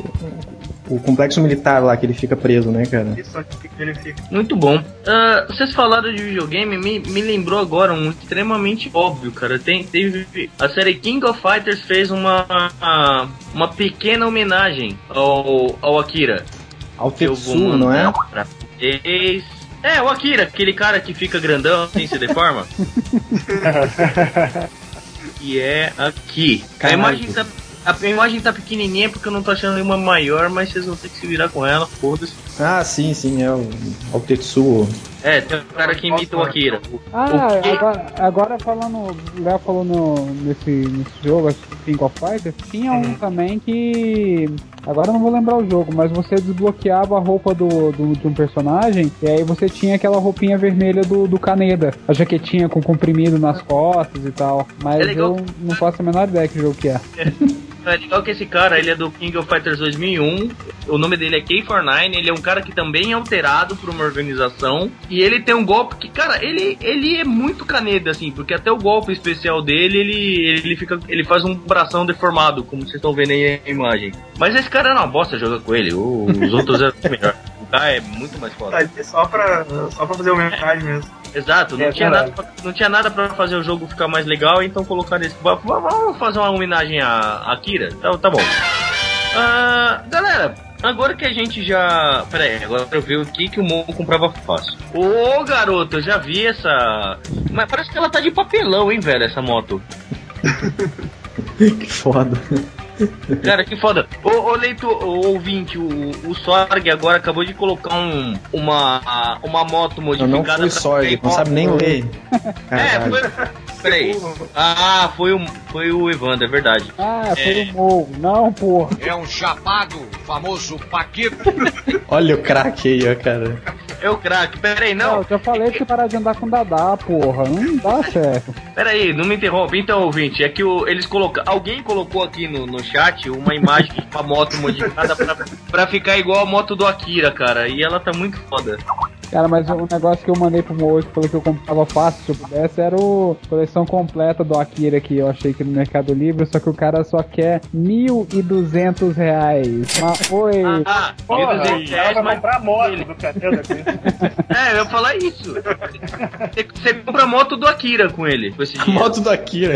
o complexo militar lá que ele fica preso, né, cara? Isso aqui que ele fica. Muito bom. Vocês falaram de videogame, me lembrou agora um extremamente óbvio, cara. Teve a série King of Fighters fez uma pequena homenagem ao Akira. Ao Tetsuo, não é? O Akira, aquele cara que fica grandão, assim, se deforma. E é aqui. A imagem tá pequenininha porque eu não tô achando nenhuma maior, mas vocês vão ter que se virar com ela, foda-se. Ah, sim, é o Tetsuo. Tem um cara que imita o Akira. Agora falando, o Léo falou nesse jogo, King of Fighters, tinha um também que... Agora eu não vou lembrar o jogo, mas você desbloqueava a roupa de um personagem e aí você tinha aquela roupinha vermelha do Kaneda. A jaquetinha com comprimido nas costas e tal. Mas eu não faço a menor ideia que jogo que é. É legal que esse cara, ele é do King of Fighters 2001, o nome dele é K49, ele é um cara que também é alterado por uma organização, e ele tem um golpe que, cara, ele é muito Kaneda, assim, porque até o golpe especial dele, ele faz um bração deformado, como vocês estão vendo aí na imagem. Mas esse cara era uma bosta jogar com ele, os outros eram melhor. O cara é muito mais foda. Só pra fazer homenagem mesmo. Exato, não tinha nada pra fazer o jogo ficar mais legal, então colocar nesse... Vamos fazer uma homenagem a Akira? Tá bom. Galera, agora que a gente já... Pera aí, agora eu vi o que o Mo comprava fácil. Ô, garoto, eu já vi essa... Mas parece que ela tá de papelão, hein, velho, essa moto. Que foda. Cara, que foda. Ô leitor, ouvinte, o Sorg agora acabou de colocar uma moto modificada. Não foi o Sorg, não sabe nem ler. Peraí. Foi o Evandro, é verdade. Foi o Mo. Não, porra. É um chapado, famoso Paquito. Olha o craque aí, ó, cara. É o craque, peraí, não. Eu já falei que parar de andar com Dadá, porra. Não dá certo. Peraí, não me interrompe. Então, ouvinte, é que alguém colocou aqui no chat uma imagem de uma moto modificada pra ficar igual a moto do Akira, cara. E ela tá muito foda. Cara, mas o negócio que eu mandei pro Mo, que falou que eu comprava fácil se eu pudesse, era a coleção completa do Akira que eu achei que no Mercado Livre, só que o cara só quer R$1.200. Mas, oi. R$1.200 vai comprar a moto do Kaneda. Eu ia falar isso. Você compra a moto do Akira com ele, com esse dinheiro. A moto do Akira.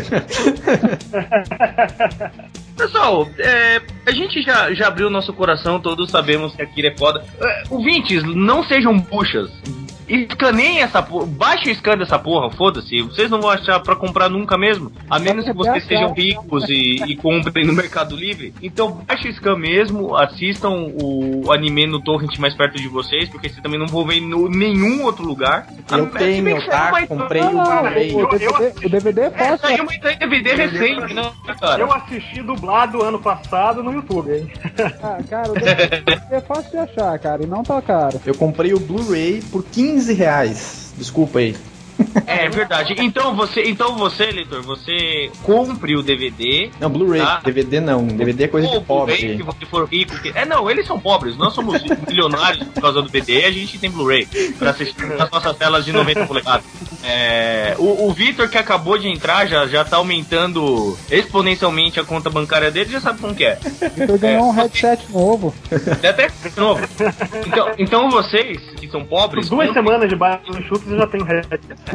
Pessoal, a gente já abriu nosso coração, todos sabemos que Akira é foda. Ouvintes, não sejam buchas. Escaneiem essa porra, baixe o scan dessa porra, foda-se. Vocês não vão achar pra comprar nunca mesmo. A menos que vocês sejam ricos e comprem no Mercado Livre. Então baixe o scan mesmo, assistam o anime no torrent mais perto de vocês, porque vocês também não vão ver em nenhum outro lugar. Eu tenho, tá? Comprei o Blu-ray. O DVD é fácil. Saiu uma DVD recente, né, cara? Eu assisti dublado ano passado no YouTube, hein? Cara, o DVD é fácil de achar, cara, e não tá caro. Eu comprei o Blu-ray por R$15. Desculpa aí. É verdade. Então você, leitor, você compre o DVD. Não, Blu-ray. Tá? DVD não. DVD é coisa de pobre. Se você for rico. Não, eles são pobres. Nós somos milionários por causa do DVD. A gente tem Blu-ray pra assistir nas nossas telas de 90 polegadas. O Vitor, que acabou de entrar, já tá aumentando exponencialmente a conta bancária dele, já sabe como que é. Vitor ganhou um headset novo. Até novo. Então vocês, que são pobres... Por 2 semanas de baixo no chutes eu já tenho headset.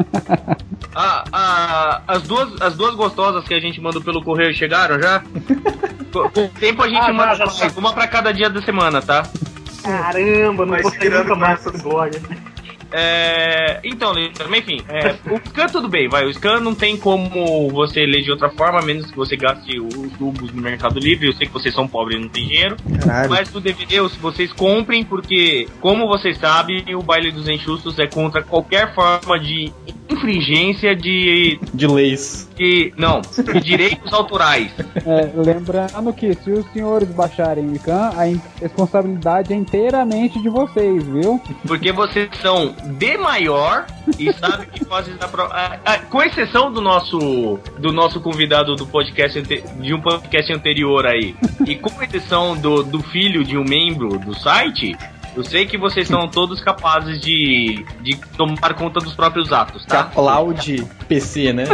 As duas gostosas que a gente mandou pelo correio chegaram já? Com o tempo a gente manda uma pra cada dia da semana, tá? Caramba, não vou sair nunca mais sobre blog. Então, enfim, o scan tudo bem, vai. O scan não tem como você ler de outra forma, a menos que você gaste os tubos no Mercado Livre. Eu sei que vocês são pobres e não tem dinheiro. Caralho. Mas o DVD vocês comprem, porque, como vocês sabem, o Baile dos Enxustos é contra qualquer forma de infringência de leis. De direitos autorais. Lembrando que se os senhores baixarem o scan, a responsabilidade é inteiramente de vocês, viu? Porque vocês são de maior e sabem que fazem com exceção do nosso convidado do podcast de um podcast anterior aí, e com exceção do filho de um membro do site, eu sei que vocês são todos capazes de tomar conta dos próprios atos, tá? Que aplaude PC, né?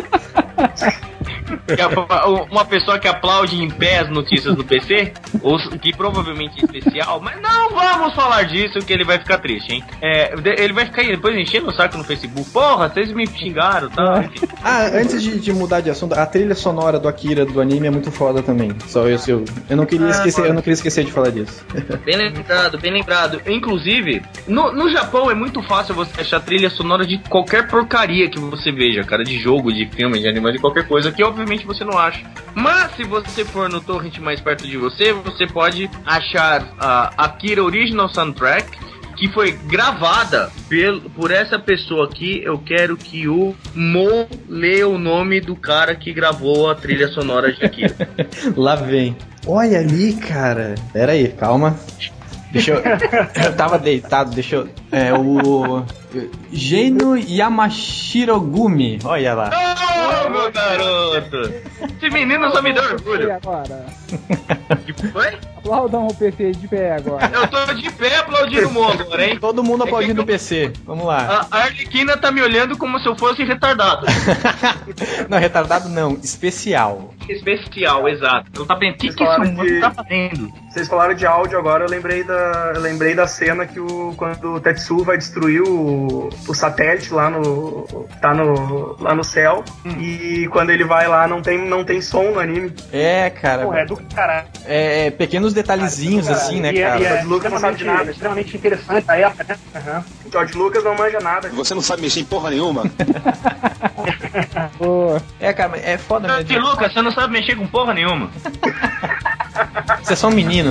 Uma pessoa que aplaude em pé as notícias do PC, ou que provavelmente é especial, mas não vamos falar disso que ele vai ficar triste, hein? Ele vai ficar depois enchendo o saco no Facebook. Porra, vocês me xingaram, tá? Antes de mudar de assunto, a trilha sonora do Akira do anime é muito foda também. Eu não queria esquecer de falar disso. Bem lembrado. Inclusive, no Japão é muito fácil você achar trilha sonora de qualquer porcaria que você veja, cara, de jogo, de filme, de anime, de qualquer coisa, que obviamente você não acha. Mas se você for no torrent mais perto de você, você pode achar a Akira Original Soundtrack que foi gravada por essa pessoa aqui. Eu quero que o Mo leia o nome do cara que gravou a trilha sonora de Akira. Lá vem. Olha ali, cara. Pera aí, calma. Deixa eu... Eu tava deitado, deixa eu... É o... Geno Yamashirogumi. Olha lá. Oh, meu garoto! Esse menino só me deu orgulho. Agora. Que foi? Aplaudam o PC de pé agora. Eu tô de pé aplaudindo o Mo agora, hein? Todo mundo aplaudindo o PC. Vamos lá. A Arlequina tá me olhando como se eu fosse retardado. Não, retardado não. Especial. Especial, exato. Eu tá pensando, o que esse mundo tá fazendo? Vocês falaram de áudio agora, eu lembrei da cena que quando o Tetsuo vai destruir o satélite lá no céu, e quando ele vai lá não tem som no anime. É, cara. Pô, é do caralho. É pequenos detalhezinhos assim, né, cara? E George Lucas não sabe de nada. Extremamente interessante a época, né? Uhum. George Lucas não manja nada. Você não sabe mexer em porra nenhuma? É, cara, é foda mesmo. George Lucas, você não sabe mexer com porra nenhuma. Você é só um menino.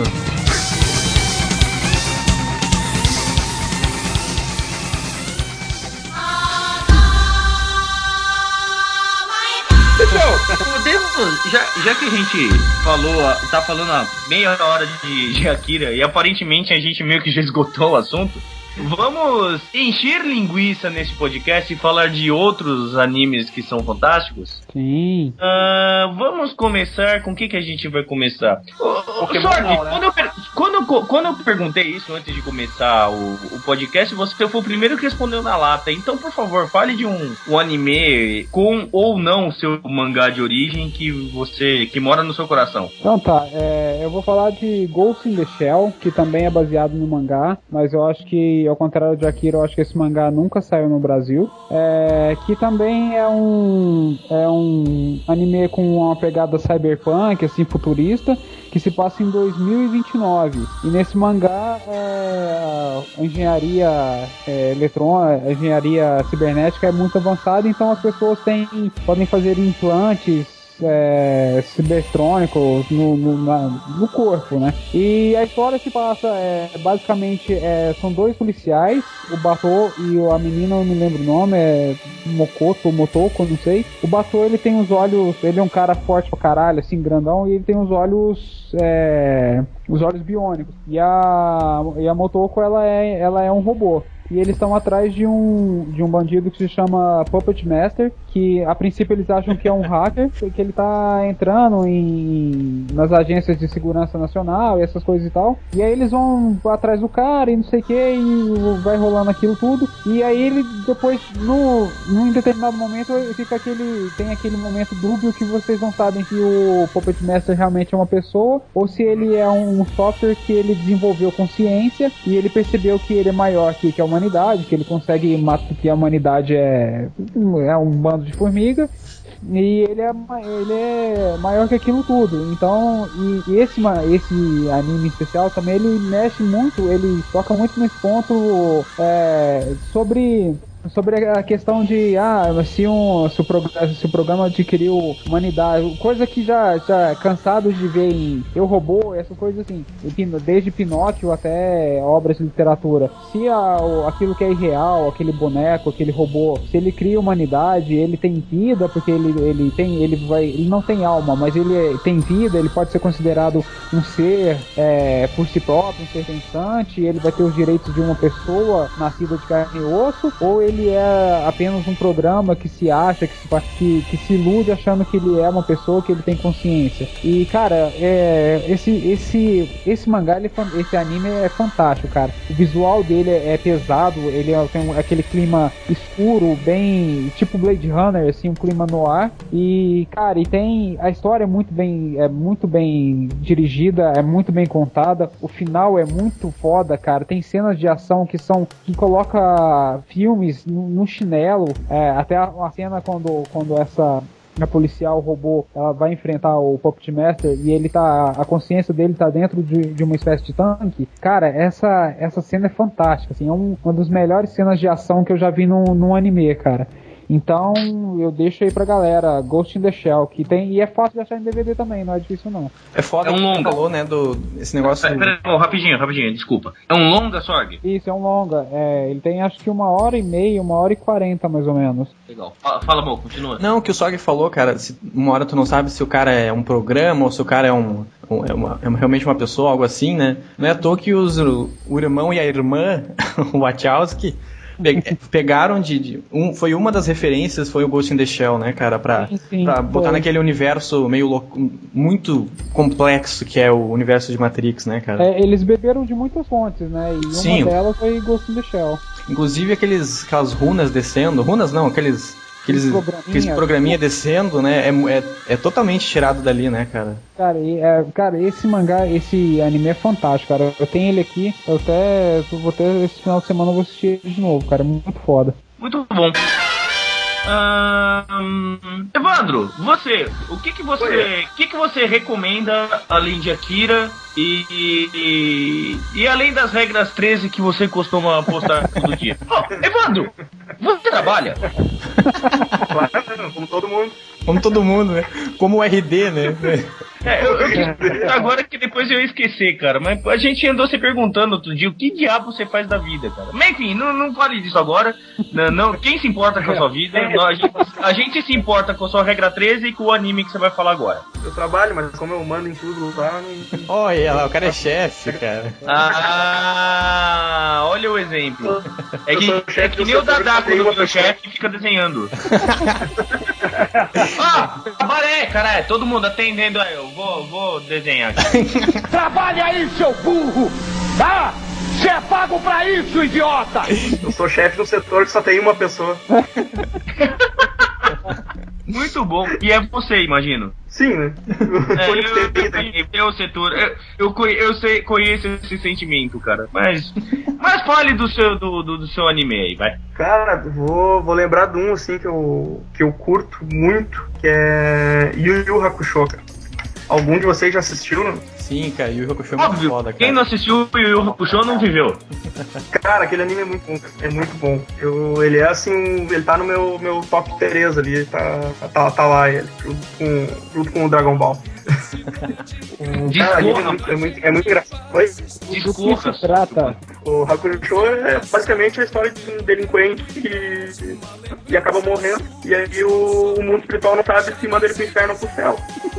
Pessoal, podemos, já que a gente tá falando há meia hora de Akira e aparentemente a gente meio que já esgotou o assunto, vamos encher linguiça nesse podcast e falar de outros animes que são fantásticos? Sim. Vamos começar, com o que a gente vai começar? Sorg, não, né? quando eu perguntei isso antes de começar o podcast, você foi o primeiro que respondeu na lata. Então, por favor, fale de um anime com ou não seu mangá de origem que mora no seu coração. Então tá, eu vou falar de Ghost in the Shell, que também é baseado no mangá, mas eu acho que, ao contrário de Akira, eu acho que esse mangá nunca saiu no Brasil. Que também é um anime com uma pegada cyberpunk, assim, futurista, que se passa em 2029. E nesse mangá, a engenharia eletrônica, a engenharia cibernética é muito avançada, então as pessoas podem fazer implantes cibertrônicos no corpo, né? E a história se passa basicamente são dois policiais, o Batou e a menina, eu não lembro o nome, Motoko, não sei. O Batou, ele tem os olhos, ele é um cara forte pra caralho, assim, grandão, e ele tem os olhos biônicos. E a Motoko, ela é um robô. E eles estão atrás de um bandido que se chama Puppet Master, que a princípio eles acham que é um hacker, que ele tá entrando nas agências de segurança nacional e essas coisas e tal. E aí eles vão atrás do cara e não sei o que, e vai rolando aquilo tudo. E aí ele depois, num determinado momento, tem aquele momento dúbio que vocês não sabem que o Puppet Master realmente é uma pessoa, ou se ele é um software que ele desenvolveu consciência e ele percebeu que ele é maior que a humanidade, que ele consegue matar, que a humanidade é um bando de formiga, e ele é maior que aquilo tudo. Então, e esse anime especial também, ele mexe muito, ele toca muito nesse ponto sobre a questão de se o programa adquiriu humanidade, coisa que já cansado de ver em Eu, Robô, essas coisas assim, desde Pinóquio até obras de literatura. Se aquilo que é irreal, aquele boneco, aquele robô, se ele cria humanidade, ele tem vida, porque ele não tem alma, mas ele tem vida, ele pode ser considerado um ser por si próprio, um ser pensante, ele vai ter os direitos de uma pessoa nascida de carne e osso, ou ele é apenas um programa que se acha, que se ilude achando que ele é uma pessoa, que ele tem consciência. E, cara, esse mangá, esse anime é fantástico, cara. O visual dele é pesado, ele tem aquele clima escuro, bem tipo Blade Runner, assim, um clima no ar. E, cara, a história é muito bem dirigida, é muito bem contada. O final é muito foda, cara. Tem cenas de ação que coloca filmes no chinelo, até a cena quando a policial robô, ela vai enfrentar o Puppet Master e a consciência dele tá dentro de uma espécie de tanque. Cara, essa cena é fantástica, assim, é uma das melhores cenas de ação que eu já vi num anime, cara. Então eu deixo aí pra galera Ghost in the Shell, que tem, e é fácil de achar em DVD também, não é difícil não. É foda que você falou, né, esse negócio... Pera, rapidinho, desculpa. É um longa, Sorg? Isso, é um longa. Ele tem acho que 1h30, 1h40 mais ou menos. Legal. Fala, amor, continua. Não, o que o Sorg falou, cara, uma hora tu não sabe se o cara é um programa ou se o cara é realmente uma pessoa, algo assim, né? Não é à toa que o irmão e a irmã, o Wachowski, pegaram foi uma das referências, foi o Ghost in the Shell, né, cara, pra botar naquele universo meio muito complexo que é o universo de Matrix, né, cara? Eles beberam de muitas fontes, né, e uma delas foi Ghost in the Shell. Inclusive aquelas runas descendo, runas não, aqueles programinha descendo, né, é totalmente tirado dali, né, cara? Cara, esse mangá, esse anime é fantástico, cara. Eu tenho ele aqui, vou ter esse final de semana, eu vou assistir ele de novo, cara, muito foda. Muito bom. Evandro, você, o que você recomenda além de Akira e além das regras 13 que você costuma postar todo dia? Evandro, você trabalha? Claro, como todo mundo. Como todo mundo, né? Como o RD, né? Eu agora que depois eu ia esquecer, cara. Mas a gente andou se perguntando outro dia o que diabo você faz da vida, cara. Mas enfim, não fale disso agora. Não, quem se importa com a sua vida? A gente se importa com a sua regra 13 e com o anime que você vai falar agora. Eu trabalho, mas como eu mando em tudo lá... Olha lá, o cara é chefe, cara. Olha o exemplo. É que nem o Dadá quando vira chefe fica desenhando. Baré, cara, todo mundo atendendo aí, eu vou desenhar aqui. Trabalha aí, seu burro! Tá? Você é pago pra isso, idiota! Eu sou chefe do setor que só tem uma pessoa. Muito bom. E é você, imagino. Sim, né? Eu setor. Eu conheço esse sentimento, cara. Mas fale do seu anime aí, vai. Cara, vou lembrar de um assim que eu curto muito, que é Yu Yu Hakusho, cara. Algum de vocês já assistiu, né? Sim, cara, Yu Yu Hakusho é muito foda, cara. Quem não assistiu Yu Yu Hakusho não viveu. Cara, aquele anime é muito bom. Ele é assim, ele tá no meu top 3 ali, tá lá ele, junto com o Dragon Ball. Cara, é muito engraçado. Oi? Desculpa. Se trata? O Hakusho é basicamente a história de um delinquente que acaba morrendo, e aí o mundo espiritual não sabe se manda ele pro inferno ou pro céu.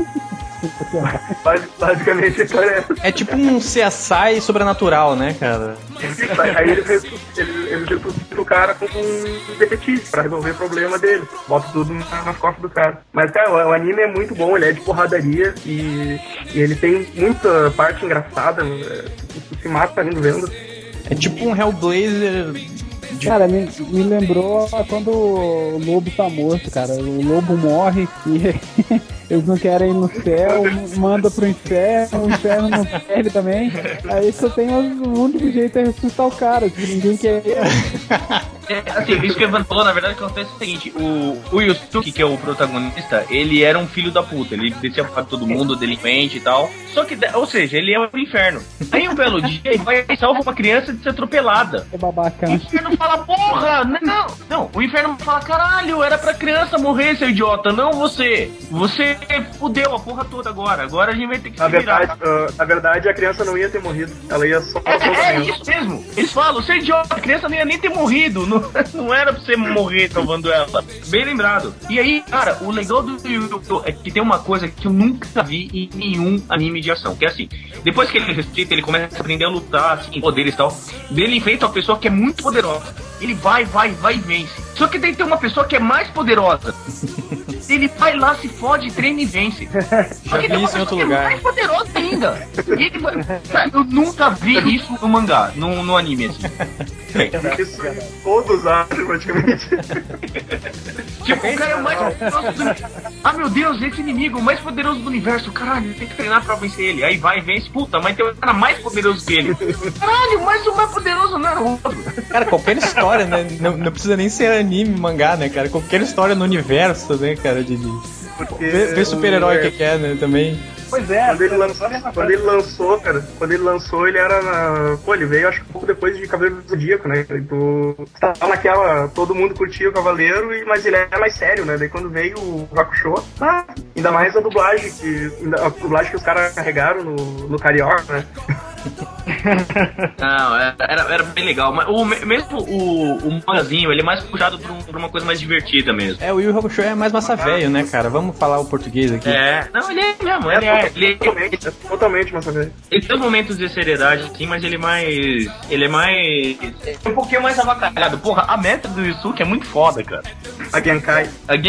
Basicamente a história é essa. É tipo um CSI sobrenatural, né, cara? Aí ele ressuscita o cara com um detetive pra resolver o problema dele. Bota tudo nas costas do cara. Mas, cara, o anime é muito bom, ele é de porradaria e ele tem muita parte engraçada. Tu se mata indo vendo. É tipo um Hellblazer. Cara, me lembrou quando o lobo tá morto, cara. O lobo morre e eles não querem ir no céu, manda pro inferno, o inferno não quer também. Aí só tem o único jeito é ressuscitar o cara, que ninguém quer. Assim, isso que o Evandro falou, na verdade, acontece o seguinte: o Yusuke, que é o protagonista, ele era um filho da puta, ele descia pra todo mundo, delinquente e tal. Só que, ou seja, ele é o inferno. Aí um belo dia ele vai e salva uma criança de ser atropelada. É babaca. O inferno fala, porra, não, o inferno fala, caralho, era pra criança morrer, seu idiota, não você. Você fudeu a porra toda agora a gente vai ter que se virar. Na verdade, a criança não ia ter morrido, ela ia só... É isso mesmo, eles falam, seu idiota, a criança não ia nem ter morrido, não era pra você morrer salvando ela. Bem lembrado. E aí, cara, o legal do Yu-Gi-Oh! É que tem uma coisa que eu nunca vi em nenhum anime de ação, que é assim, depois que ele ressuscita, ele começa a aprender a lutar, assim, poderes e tal, ele enfrenta uma pessoa que é muito poderosa. Ele vai e vence. Só que tem que ter uma pessoa que é mais poderosa. Ele vai lá, se fode, treina e vence. Já vi isso em outro lugar. É mais poderoso ainda. Eu nunca vi isso no mangá, no anime, assim. Isso todos acham, praticamente. Tipo, o cara é o mais poderoso do universo. Ah, meu Deus, esse inimigo, o mais poderoso do universo. Caralho, tem que treinar pra vencer ele. Aí vai e vence. Puta, mas tem um cara mais poderoso que ele. Caralho, mas o mais poderoso não era o outro. Cara, qualquer história, né? Não precisa nem ser anime, mangá, né, cara? Qualquer história no universo, né, cara? Ver super-herói que é, né? Também. Pois é. Quando ele lançou, cara, ele era Pô, ele veio acho que um pouco depois de Cavaleiro do Zodíaco, né? Tava naquela... Todo mundo curtia o Cavaleiro, mas ele é mais sério, né? Daí quando veio o Hakusho, ainda mais a dublagem que os caras carregaram no Carioca, né? Não, era bem legal. Mas mesmo o mangazinho, ele é mais puxado pra uma coisa mais divertida mesmo. O Yu Yu Hakusho é mais massa velho, né, cara? Vamos falar o português aqui. Não, ele é mesmo. É totalmente massa velho. Ele tem momentos de seriedade, sim, mas ele é mais... um pouquinho mais avacalhado. Porra, a meta do Yusuke é muito foda, cara. A Genkai.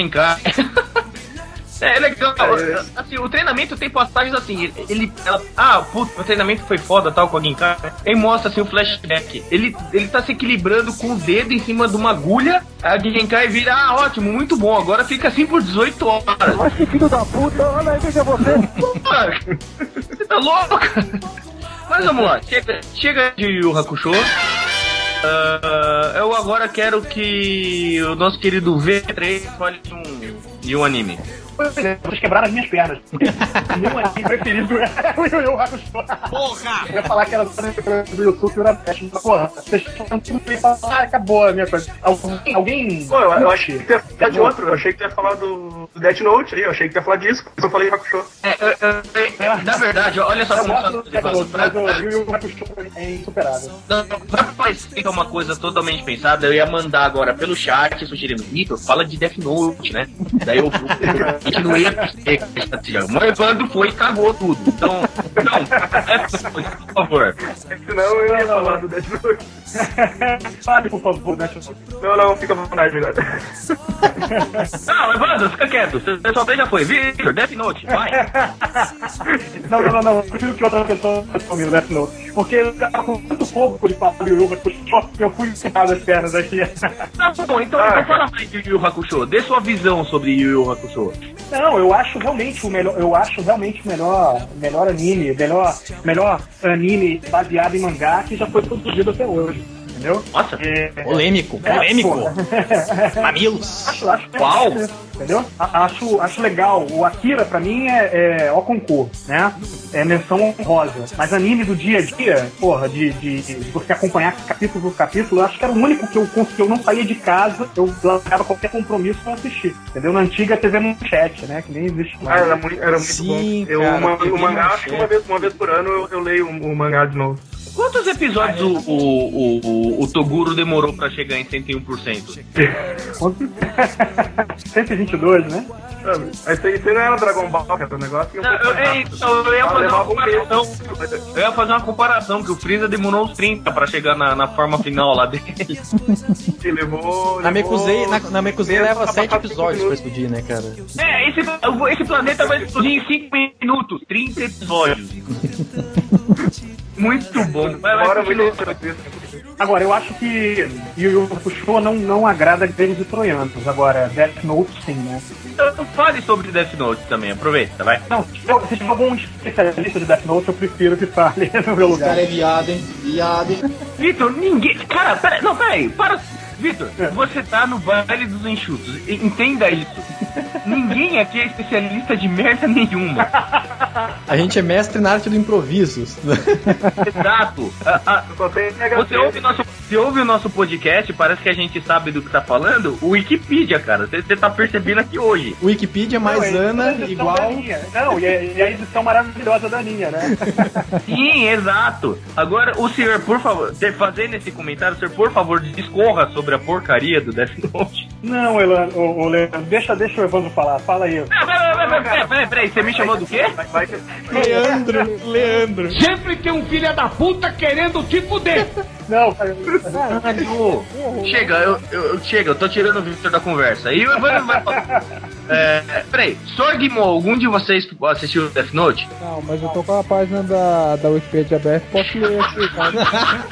É legal, assim, o treinamento tem passagens assim, o treinamento foi foda, tal, com a Genkai. Ele mostra assim o flashback. Ele tá se equilibrando com o dedo em cima de uma agulha, a Genkai vira, ótimo, muito bom, agora fica assim por 18 horas. Mas que filho da puta, olha aí, veja você. Você tá louco? Mas vamos lá, chega de Yu Yu Hakusho. Eu agora quero que o nosso querido V3 fale de um anime. Vocês quebraram as minhas pernas. Meu anime preferido é o Yu Yu Hakusho. Porra! Eu ia falar que era do Yusuke Urameshi, mas porra, vocês estão tudo bem falando, acabou a minha coisa. Alguém... Pô, eu achei que tu ia falar de outro, eu achei que tu ia falar do Death Note aí, eu achei que tu ia falar disso, eu falei Hakusho. Na verdade, olha só como mas o Yu Yu Hakusho é insuperável. Mas é uma coisa totalmente pensada, eu ia mandar agora pelo chat sugerindo, Vitor, fala de Death Note, né? Daí eu não ia mas quando foi, cagou tudo. Então, por favor. Senão eu ia falar do Death Note. Fale, por favor, Death Note. Não, fica à vontade, melhor. Não, Evandro, fica quieto. O pessoal já foi. Vitor, Death Note, vai. Não. Eu prefiro que outra pessoa comigo Death Note. Porque eu tava com muito pouco de falar do Yu Yu Hakusho, eu fui encerrado as pernas aqui. Tá bom, então fala mais de Yu Yu Hakusho. Dê sua visão sobre Yu Yu Hakusho. Não, eu acho realmente o melhor anime baseado em mangá que já foi produzido até hoje. Entendeu? Nossa, polêmico. Mamilos. Acho Qual? Entendeu? Acho legal. O Akira, pra mim, é o concurso, né? É menção honrosa. Mas anime do dia a dia, porra, de você acompanhar capítulo por capítulo, eu acho que era o único que eu não saía de casa, eu largava qualquer compromisso pra assistir. Entendeu? Na antiga TV Manchete, né? Que nem existe mais. Era muito Sim, bom. Cara, o mangá, acho que uma vez por ano eu leio o mangá de novo. Quantos episódios o Toguro demorou pra chegar em 101%? 122, né? Isso não era Dragon Ball, que era um negócio. Eu ia fazer uma comparação, que o Freeza demorou uns 30 pra chegar na forma final lá dele. Que levou. Na Mekuzei leva 7 episódios pra explodir, né, cara? Esse planeta vai explodir em 5 minutos, 30 episódios. Muito bom. Agora, eu acho que Yu Yu Hakusho não agrada gregos e troianos. Agora, Death Note sim, né? Então fale sobre Death Note também, aproveita, vai. Não, se tiver algum especialista de Death Note, eu prefiro que fale no meu lugar. Cara, é viado, hein? Vitor, ninguém... Cara, peraí, para... Vitor, você tá no baile dos enxutos, entenda isso. Ninguém aqui é especialista de merda nenhuma. A gente é mestre na arte do improviso. Exato. Você ouve o nosso podcast, parece que a gente sabe do que tá falando. O Wikipedia, cara, você tá percebendo aqui hoje. O Wikipedia mais Ana igual... Não, e a edição maravilhosa da Aninha, né? Sim, exato. Agora, o senhor, por favor, fazendo esse comentário, o senhor, por favor, discorra sobre a porcaria do Death Note. Não, Leandro, deixa o Evandro falar, fala aí. Peraí, você me chamou do quê? Leandro. Sempre tem um filho da puta querendo te fuder. Não, Chega, eu tô tirando o Victor da conversa. E o Evandro vai falar. Peraí, Sorgimo, algum de vocês assistiu Death Note? Não, mas eu tô com a página da Wikipedia aberta, posso ler aqui, cara.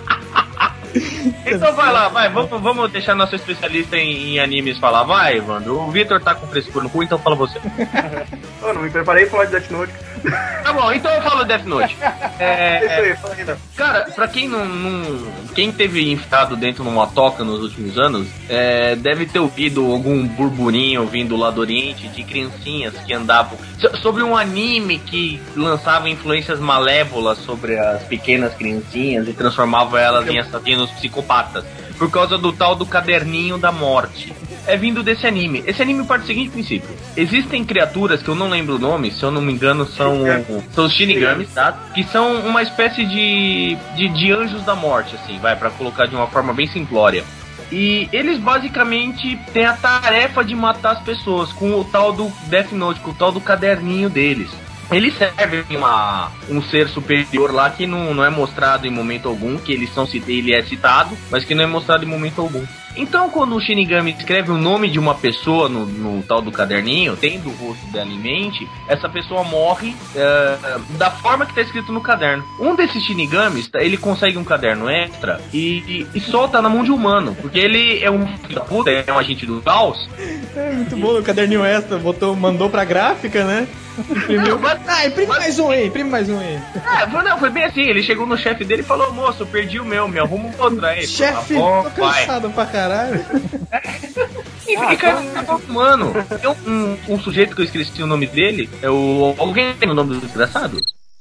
Então vai lá, vamos deixar nosso especialista em animes falar. Vai, Evandro, o Victor tá com frescura no cu, então fala você. Eu não me preparei pra falar de Death Note. Tá bom, então eu falo Death Note. Cara, pra quem quem teve enfiado dentro de uma toca nos últimos anos, deve ter ouvido algum burburinho vindo lá do Oriente de criancinhas que andavam sobre um anime que lançava influências malévolas sobre as pequenas criancinhas e transformava elas em assassinos psicopatas. Por causa do tal do caderninho da morte. É vindo desse anime. Esse anime parte do seguinte princípio. Existem criaturas que eu não lembro o nome, se eu não me engano são os Shinigamis, tá? Que são uma espécie de anjos da morte, assim, pra colocar de uma forma bem simplória. E eles basicamente têm a tarefa de matar as pessoas com o tal do Death Note, com o tal do caderninho deles. Eles servem um ser superior lá que não é mostrado em momento algum, que ele é citado, mas que não é mostrado em momento algum. Então, quando o Shinigami escreve o nome de uma pessoa no tal do caderninho, tendo o rosto dela em mente, essa pessoa morre da forma que está escrito no caderno. Um desses Shinigamis, ele consegue um caderno extra e solta na mão de um humano, porque ele é um filho da puta, é um agente do caos. É muito bom, o caderninho extra, mandou pra gráfica, né? Imprimiu. Imprime mais um aí. Não, foi bem assim, ele chegou no chefe dele e falou, moço, eu perdi o meu, me arruma um outro aí. Chefe, tô cansado pra caralho. E cara, mano, tem um sujeito que eu esqueci o nome dele, alguém tem o nome do desgraçado?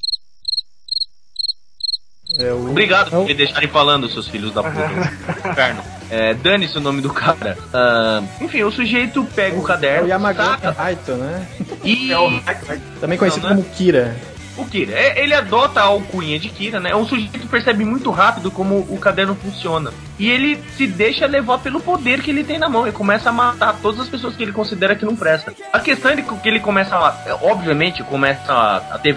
Obrigado por me deixarem falando, seus filhos da puta. Inferno. Dane-se o nome do cara. Enfim, o sujeito pega o caderno. É o Yamagata Raito, né? E... também conhecido como Kira. O Kira, ele adota a alcunha de Kira, né? É um sujeito que percebe muito rápido como o caderno funciona. E ele se deixa levar pelo poder que ele tem na mão. E começa a matar todas as pessoas que ele considera que não presta. A questão é que ele começa obviamente, começa a ter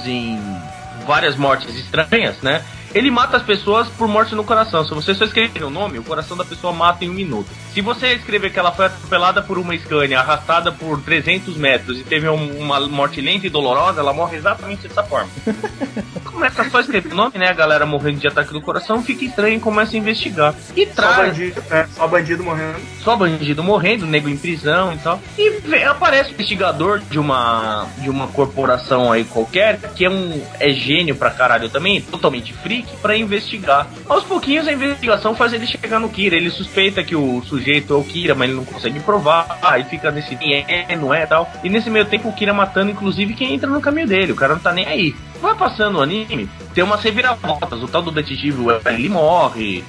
várias mortes estranhas, né? Ele mata as pessoas por morte no coração. Se você só escrever o nome, o coração da pessoa mata em 1 minuto. Se você escrever que ela foi atropelada por uma Scania, arrastada por 300 metros e teve uma morte lenta e dolorosa, ela morre exatamente dessa forma. Começa só a escrever o nome, né? A galera morrendo de ataque do coração, fica estranho e começa a investigar. E traz... Só bandido morrendo. Só bandido morrendo, nego em prisão e tal. E aparece o investigador de uma corporação aí qualquer, que é gênio pra caralho também, totalmente freak, pra investigar. Aos pouquinhos a investigação faz ele chegar no Kira. Ele suspeita que o sujeito é o Kira, mas ele não consegue provar. Aí fica nesse não é tal. E nesse meio tempo o Kira matando inclusive quem entra no caminho dele. O cara não tá nem aí. Vai passando o anime, tem umas reviravoltas. O tal do detetive, ele morre.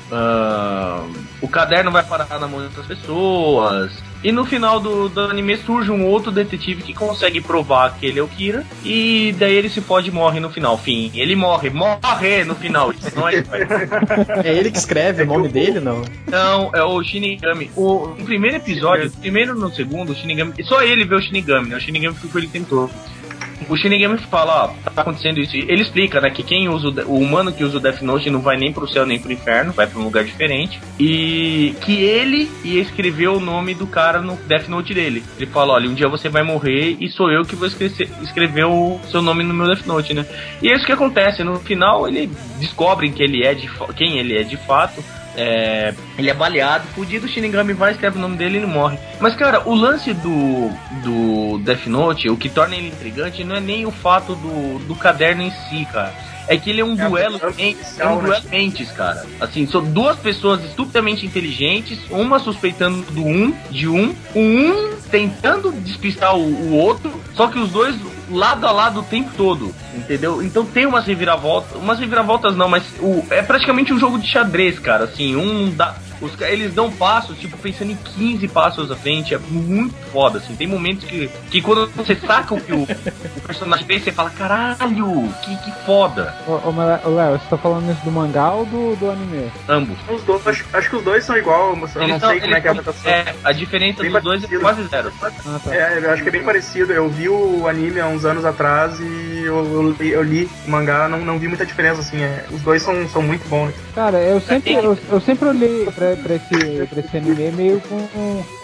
O caderno vai parar na mão de outras pessoas. E no final do anime surge um outro detetive que consegue provar que ele é o Kira. E daí ele se fode e morre no final. Fim, ele morre no final. Isso não é ele que escreve o nome dele, não? Não, é o Shinigami. No primeiro episódio, primeiro e no segundo, o Shinigami... Só ele vê o Shinigami, né? O Shinigami foi ele tentou. O Shinigami fala, tá acontecendo isso. Ele explica, né, que o humano que usa o Death Note não vai nem pro céu nem pro inferno, vai pra um lugar diferente. E que ele ia escrever o nome do cara no Death Note dele. Ele fala, olha, um dia você vai morrer e sou eu que vou escrever o seu nome no meu Death Note, né? E é isso que acontece. No final, ele descobrem que quem ele é de fato. Ele é baleado, fudido, o Shinigami vai, escreve o nome dele e ele morre. Mas, cara, o lance do Death Note, o que torna ele intrigante, não é nem o fato do caderno em si, cara. É que ele é um duelo mentes, cara. Assim, são duas pessoas estupidamente inteligentes, uma suspeitando de um tentando despistar o outro, só que os dois lado a lado o tempo todo, entendeu? Então tem umas reviravoltas não, mas é praticamente um jogo de xadrez, cara, assim, eles dão passos, tipo, pensando em 15 passos à frente, é muito foda, assim, tem momentos que quando você saca o que o personagem fez, você fala, caralho, que foda. Léo, você tá falando isso do mangá ou do anime? Ambos. Os dois, acho que os dois são igual, eu não sei como é que é a adaptação. A diferença dos dois é quase zero. Tá. Eu acho que é bem parecido, eu vi o anime há uns anos atrás e eu li o mangá, não vi muita diferença, assim, os dois são muito bons. Cara, eu sempre olhei pra esse anime meio com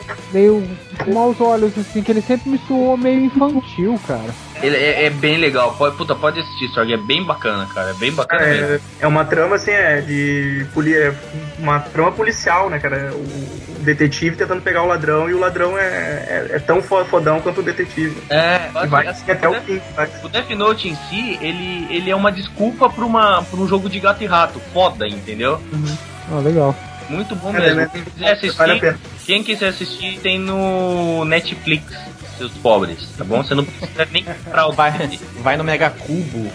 meio com maus olhos, assim, que ele sempre me soou meio infantil, cara. Ele é bem legal, pode assistir, Sorg, é bem bacana, cara, é bem bacana mesmo. É uma trama, assim, uma trama policial, né, cara? O detetive tentando pegar o ladrão, e o ladrão é tão fodão quanto o detetive. E vai assim, até o fim. O Death Note em si, ele é uma desculpa pra um jogo de gato e rato, foda, entendeu? Legal. Muito bom mesmo. Quem quiser assistir, tem no Netflix, seus pobres, tá bom? Você não precisa nem comprar o vai no Mega Cubo.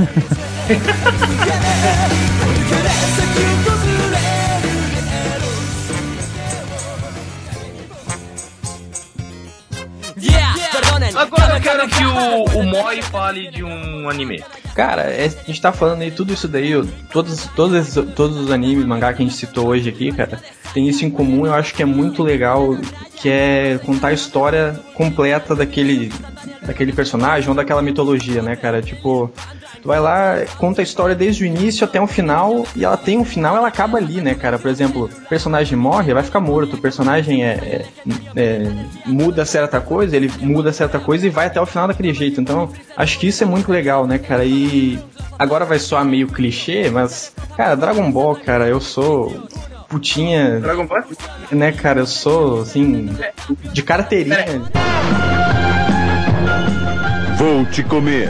Agora eu quero que o Moi fale de um anime. Cara, a gente tá falando aí tudo isso daí, todos os animes, mangá que a gente citou hoje aqui, cara, tem isso em comum. Eu acho que é muito legal, que é contar a história completa daquele personagem ou daquela mitologia, né, cara? Tipo, tu vai lá, conta a história desde o início até o final, e ela tem um final, ela acaba ali, né, cara? Por exemplo, o personagem morre, vai ficar morto, o personagem muda certa coisa, ele muda certa coisa e vai até o final daquele jeito. Então, acho que isso é muito legal, né, cara? E agora vai soar meio clichê, mas, cara, Dragon Ball, cara, eu sou putinha... Dragon Ball? Né, cara, eu sou, assim, de carteirinha. Vou te comer.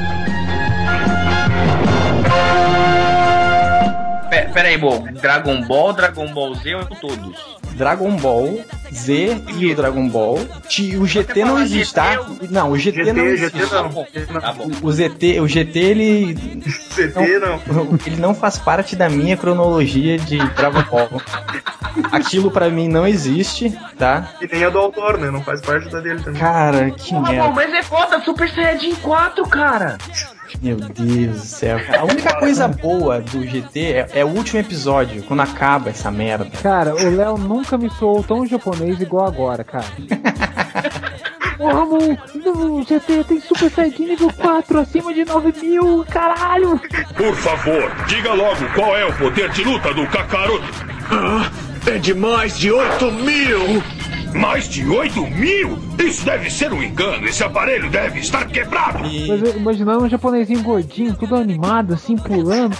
Pera aí, Dragon Ball Z ou todos? Dragon Ball Z e o Dragon Ball. O GT não existe, tá? Não, o GT não existe. Tá bom. O GT, ele... GT não. Ele não faz parte da minha cronologia de Dragon Ball. Aquilo pra mim não existe, tá? E nem é do autor, né? Não faz parte da dele também. Cara, que merda. Mas é foda, Super Saiyajin 4, cara. Meu Deus do céu. A única coisa boa do GT é o último episódio, quando acaba essa merda. Cara, o Léo nunca me soou tão japonês igual agora, cara. Ô Ramon, o GT tem Super Saiyajin nível 4 acima de 9.000, caralho! Por favor, diga logo qual é o poder de luta do Kakaroto. É de mais de 8.000! Mais de 8.000? Isso deve ser um engano. Esse aparelho deve estar quebrado. Mas imaginando um japonesinho gordinho, tudo animado, assim, pulando.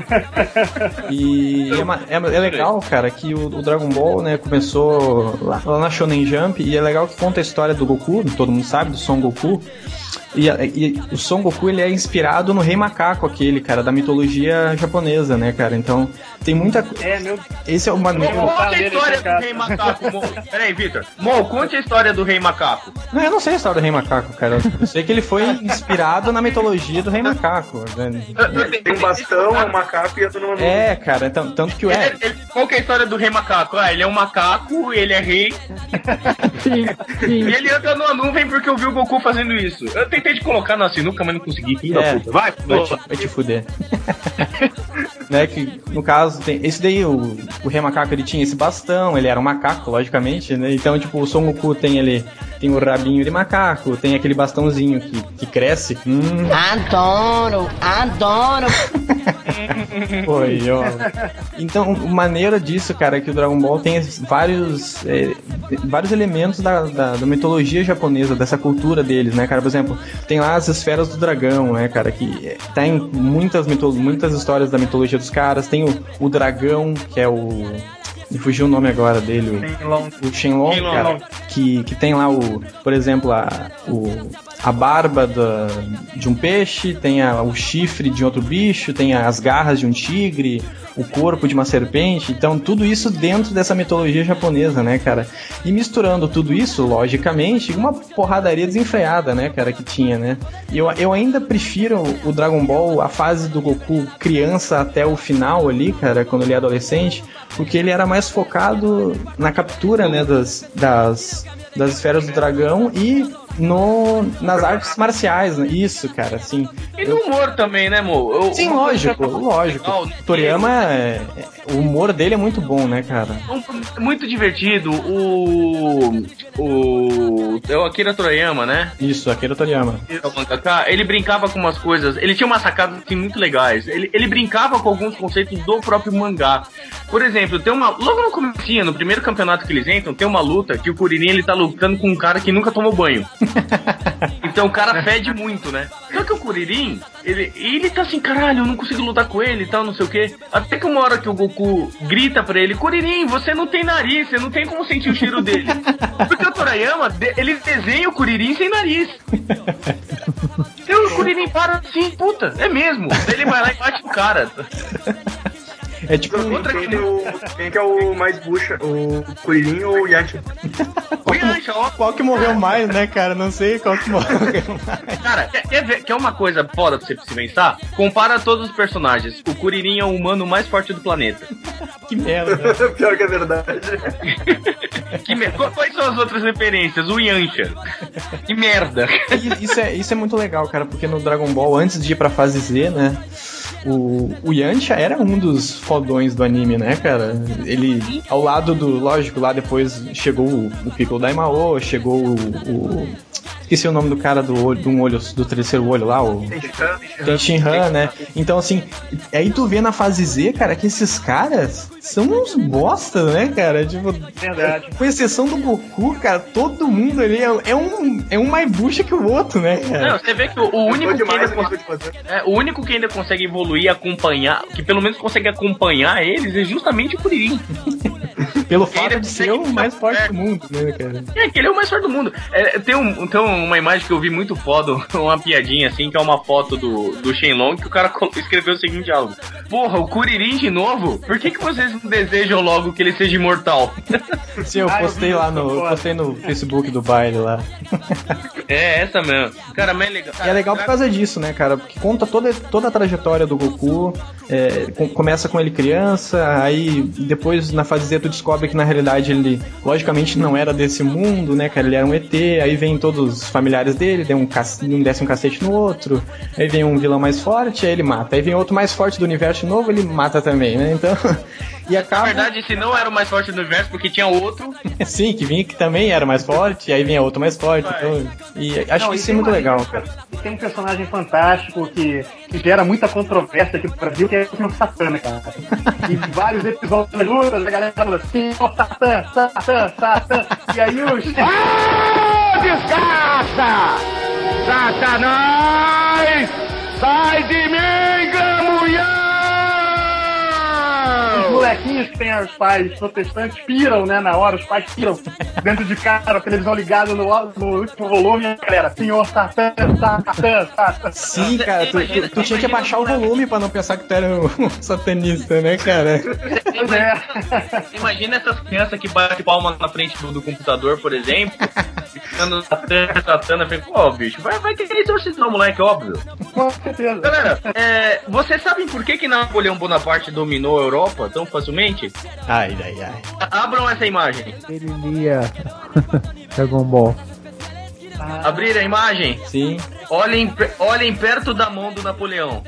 E é legal, cara, que o Dragon Ball, né, começou lá na Shonen Jump. E é legal que conta a história do Goku, todo mundo sabe, do Son Goku. E o Son Goku, ele é inspirado no Rei Macaco, aquele, cara, da mitologia japonesa, né, cara? Então, tem muita... Esse é o maneiro... Conta a história do Rei Macaco, Mo. Peraí, Victor. Mo, conte a história do Rei Macaco. Não, eu não sei a história do Rei Macaco, cara. Eu sei que ele foi inspirado na mitologia do Rei Macaco. Né? Tem um bastão, é um macaco e anda numa nuvem. É, cara, tanto que qual que é a história do Rei Macaco? Ele é um macaco, ele é rei. Sim. E ele anda numa nuvem porque eu vi o Goku fazendo isso. Eu tentei te colocar na sinuca, mas não consegui. Filho da puta. Vai te fuder. Né, que no caso tem esse daí, o Rei Macaco, ele tinha esse bastão, ele era um macaco, logicamente, né? Então, tipo, o Son Goku tem o rabinho de macaco, tem aquele bastãozinho que cresce. Adoro. Oi, ó. Então, maneira disso, cara, é que o Dragon Ball tem vários elementos da mitologia japonesa, dessa cultura deles, né, cara? Por exemplo, tem lá as esferas do dragão, né, cara, que tá em muitas histórias da mitologia dos caras. Tem o dragão, que é o... Me fugiu o nome agora dele, o Shenlong, cara, que tem lá por exemplo, a barba de um peixe, tem o chifre de outro bicho, tem as garras de um tigre, o corpo de uma serpente. Então, tudo isso dentro dessa mitologia japonesa, né, cara? E misturando tudo isso, logicamente, uma porradaria desenfreada, né, cara, que tinha, né? E eu ainda prefiro o Dragon Ball, a fase do Goku criança até o final ali, cara, quando ele é adolescente, porque ele era mais focado na captura, né, das esferas do dragão e nas artes marciais, né? Isso, cara, assim. E no humor também, né, Mo? Sim, lógico. Toriyama, o humor dele é muito bom, né, cara? Muito divertido. É o Akira Toriyama, né? Isso, Akira Toriyama. Ele brincava com umas coisas, ele tinha umas sacadas assim, muito legais. Ele brincava com alguns conceitos do próprio mangá. Por exemplo, logo no comecinho, no primeiro campeonato que eles entram, tem uma luta que o Kuririn, ele tá lutando com um cara que nunca tomou banho. Então o cara fede muito, né? Só que o Kuririn, ele tá assim, caralho, eu não consigo lutar com ele e tal, não sei o quê. Até que uma hora que o Goku grita pra ele, Kuririn, você não tem nariz, você não tem como sentir o cheiro dele. Porque o Toriyama, ele desenha o Kuririn sem nariz. Então o Kuririn para assim, puta, é mesmo. Ele vai lá e bate no cara. É tipo quem que é o mais bucha? O Kuririn ou o Yantia? O Yantia, ó. Qual que morreu mais, né, cara? Não sei qual que morreu mais. Cara, quer uma coisa foda pra você se pensar? Compara todos os personagens. O Kuririn é o humano mais forte do planeta. Que merda. Pior que é verdade. Quais são as outras referências? O Yantia. Que merda. Isso é muito legal, cara, porque no Dragon Ball, antes de ir pra fase Z, né, o Yantia era um dos fodões do anime, né, cara? Ele, ao lado do... Lógico, lá depois chegou o Piccolo Daimao, chegou esqueci o nome do cara do terceiro olho lá, o Tenshinhan, né? Então, assim, aí tu vê na fase Z, cara, que esses caras são uns bosta, né, cara? Tipo, verdade. Com exceção do Goku, cara, todo mundo ali é um mais bucha que o outro, né, cara? Não, você vê que o único que ainda consegue evoluir, acompanhar, que pelo menos consegue acompanhar eles, é justamente o Kuririn. Pelo fato de ser o mais forte do mundo, né, cara? É, que ele é o mais forte do mundo. Tem uma imagem que eu vi muito foda, uma piadinha assim, que é uma foto do Shenlong, que o cara escreveu o seguinte diálogo: porra, o Kuririn de novo? Por que vocês não desejam logo que ele seja imortal? Sim, eu postei postei no Facebook do baile lá. É, essa mesmo. Cara, mas é legal. E é legal por causa disso, né, cara? Porque conta toda a trajetória do Goku. Começa com ele criança, aí depois na fase Z tu descobre que na realidade ele, logicamente, não era desse mundo, né, cara? Ele era um ET, aí vem todos os familiares dele, um desce um cacete no outro, aí vem um vilão mais forte, aí ele mata. Aí vem outro mais forte do universo novo, ele mata também, né? Então... E acaba... Na verdade, esse não era o mais forte do universo, porque tinha outro. Sim, que também era mais forte, aí vinha outro mais forte. Então... E acho que isso é muito legal, cara. Tem um personagem fantástico que gera muita controvérsia aqui no Brasil, que é o Satã, cara. Em vários episódios das lutas, a galera fala assim, Satã. E aí os... Desgraça! Satanás! Sai de mim, Gamulhão! Os molequinhos que têm os pais protestantes piram, né, na hora, os pais piram dentro de casa, a televisão ligada no último volume, a galera, senhor Satã. Sim, cara, tu tinha que abaixar o volume pra não pensar que tu era um satanista, né, cara? Imagina essas crianças que batem palma na frente do computador, por exemplo, ficando Satã, pô, bicho, vai querer exorcizar o moleque, óbvio. Com certeza. Galera, vocês sabem por que Napoleão Bonaparte dominou a Europa tão facilmente? Ai. Abram essa imagem. Ele lia Dragon Ball. Abrir a imagem? Sim. Olhem perto da mão do Napoleão.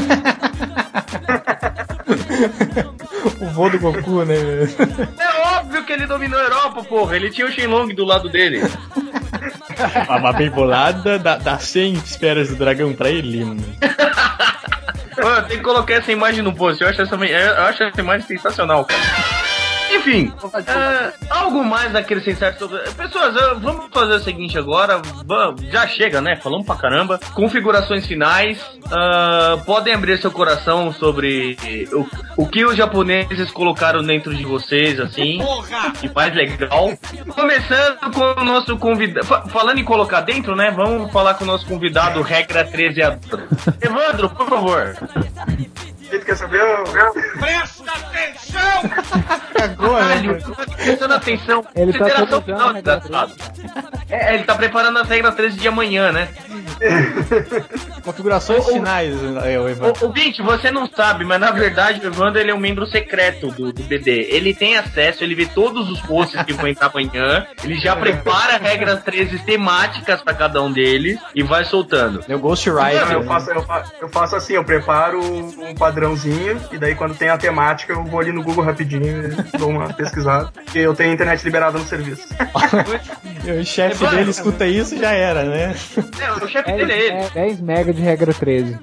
O vô do Goku, né? É óbvio que ele dominou a Europa, porra. Ele tinha o Shenlong do lado dele. Uma bem bolada dá 100 esferas do dragão pra ele, mano. Mano, tem que colocar essa imagem no post. Eu acho essa imagem sensacional, cara. Enfim, algo mais a acrescentar sobre... Pessoas, vamos fazer o seguinte agora. Já chega, né? Falamos pra caramba. Configurações finais. Podem abrir seu coração sobre o que os japoneses colocaram dentro de vocês, assim. E mais legal. Começando com o nosso convidado. Falando em colocar dentro, né? Vamos falar com o nosso convidado, regra 13 Evandro, por favor. tu quer saber? Presta atenção! Cagou, né? Prestando atenção. Ele tá Consideração todo final, ano, né, desgraçado. Ele tá preparando as regras 13 de amanhã, né? Configurações finais, Evandro. Ouvinte, você não sabe, mas na verdade o Evandro ele é um membro secreto do BD. Ele tem acesso, ele vê todos os posts que vão entrar amanhã, ele já prepara regras 13 temáticas pra cada um deles e vai soltando. É o Ghostwriter. Eu faço assim, eu preparo um padrãozinho e daí quando tem a temática eu vou ali no Google rapidinho e dou uma pesquisada. Porque eu tenho internet liberada no serviço. O chefe dele escuta isso, já era, né? O chefe dele é ele. 10 mega de regra 13.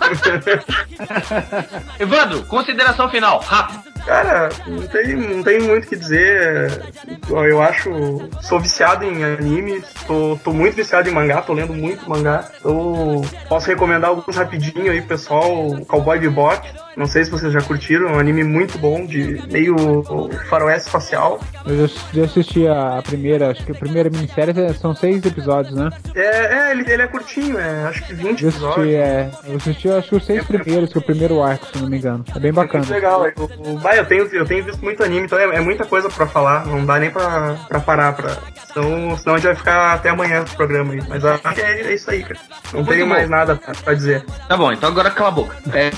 Evandro, consideração final, rápido. Cara, não tem muito o que dizer. Eu acho. Sou viciado em anime, tô muito viciado em mangá, tô lendo muito mangá. Posso recomendar alguns rapidinho aí, pessoal. Cowboy Bebop. Não sei se vocês já curtiram, é um anime muito bom, de meio faroeste espacial. Eu já assisti a primeira, acho que a primeira minissérie são 6 episódios, né? Ele é curtinho, acho que 20 episódios. Eu assisti acho que os 6 primeiros, que é o primeiro arco, se não me engano. É bem bacana. Muito legal. Eu tenho visto muito anime, então é muita coisa pra falar, não dá nem pra parar. Senão a gente vai ficar até amanhã no programa aí. Mas acho que é isso aí, cara. Não tenho mais nada pra dizer. Tá bom, então agora cala a boca.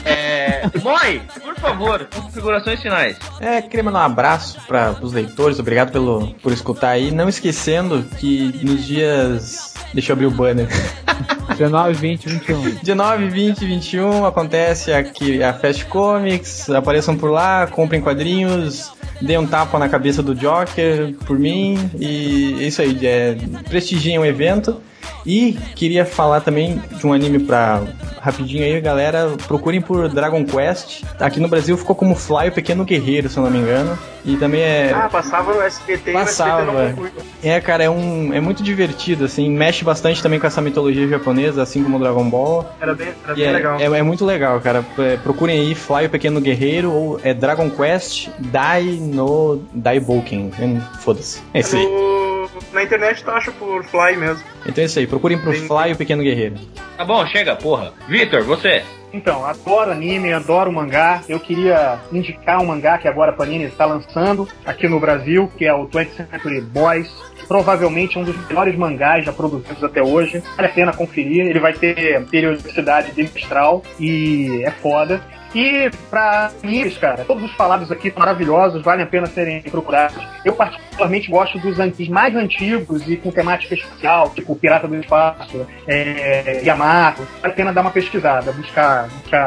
Boy, por favor, configurações finais. Queria mandar um abraço para os leitores, obrigado por escutar aí. Não esquecendo que nos dias... Deixa eu abrir o banner. 19, 20, 21. 19, 20 e 21 acontece aqui a Fast Comics. Apareçam por lá, comprem quadrinhos, dê um tapa na cabeça do Joker por mim. E é isso aí, prestigiem o evento. E queria falar também de um anime rapidinho aí, galera, procurem por Dragon Quest. Aqui no Brasil ficou como Fly, o Pequeno Guerreiro, se eu não me engano. E também passava no SBT. Passava. Cara, é muito divertido, assim, mexe bastante também com essa mitologia japonesa, assim como o Dragon Ball. Era bem legal. É muito legal, cara. Procurem aí Fly, o Pequeno Guerreiro, ou Dragon Quest Dai no Daibouken. Foda-se. É isso aí. Na internet tu acha por Fly mesmo. Então é isso aí, procurem pro Fly, o Pequeno Guerreiro. Tá bom, chega, porra. Vitor, você? Então, adoro anime, adoro mangá. Eu queria indicar um mangá que agora a Panini está lançando aqui no Brasil, que é o 20th Century Boys. Provavelmente um dos melhores mangás já produzidos até hoje. Vale a pena conferir. Ele vai ter periodicidade bimestral e é foda. E pra animes, cara, todos os falados aqui são maravilhosos, valem a pena serem procurados. Eu particularmente gosto dos animes mais antigos e com temática espacial, tipo Pirata do Espaço, Yamato. Vale a pena dar uma pesquisada, buscar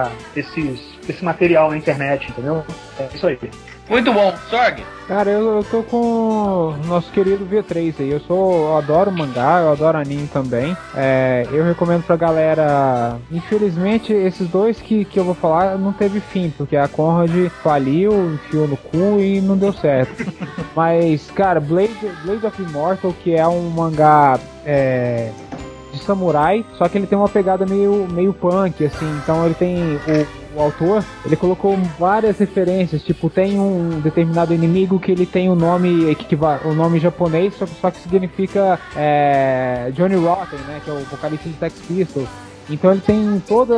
esse material na internet, entendeu? É isso aí. Muito bom, Sorg. Cara, eu tô com o nosso querido V3 aí. Eu adoro mangá, eu adoro anime também. Eu recomendo pra galera. Infelizmente, esses dois que eu vou falar não teve fim, porque a Conrad faliu, enfiou no cu e não deu certo. Mas, cara, Blade of Immortal, que é um mangá de samurai, só que ele tem uma pegada meio punk, assim. Então ele tem o autor, ele colocou várias referências, tipo, tem um determinado inimigo que ele tem o nome japonês, só que significa Johnny Rotten, né, que é o vocalista de Sex Pistols. Então ele tem todas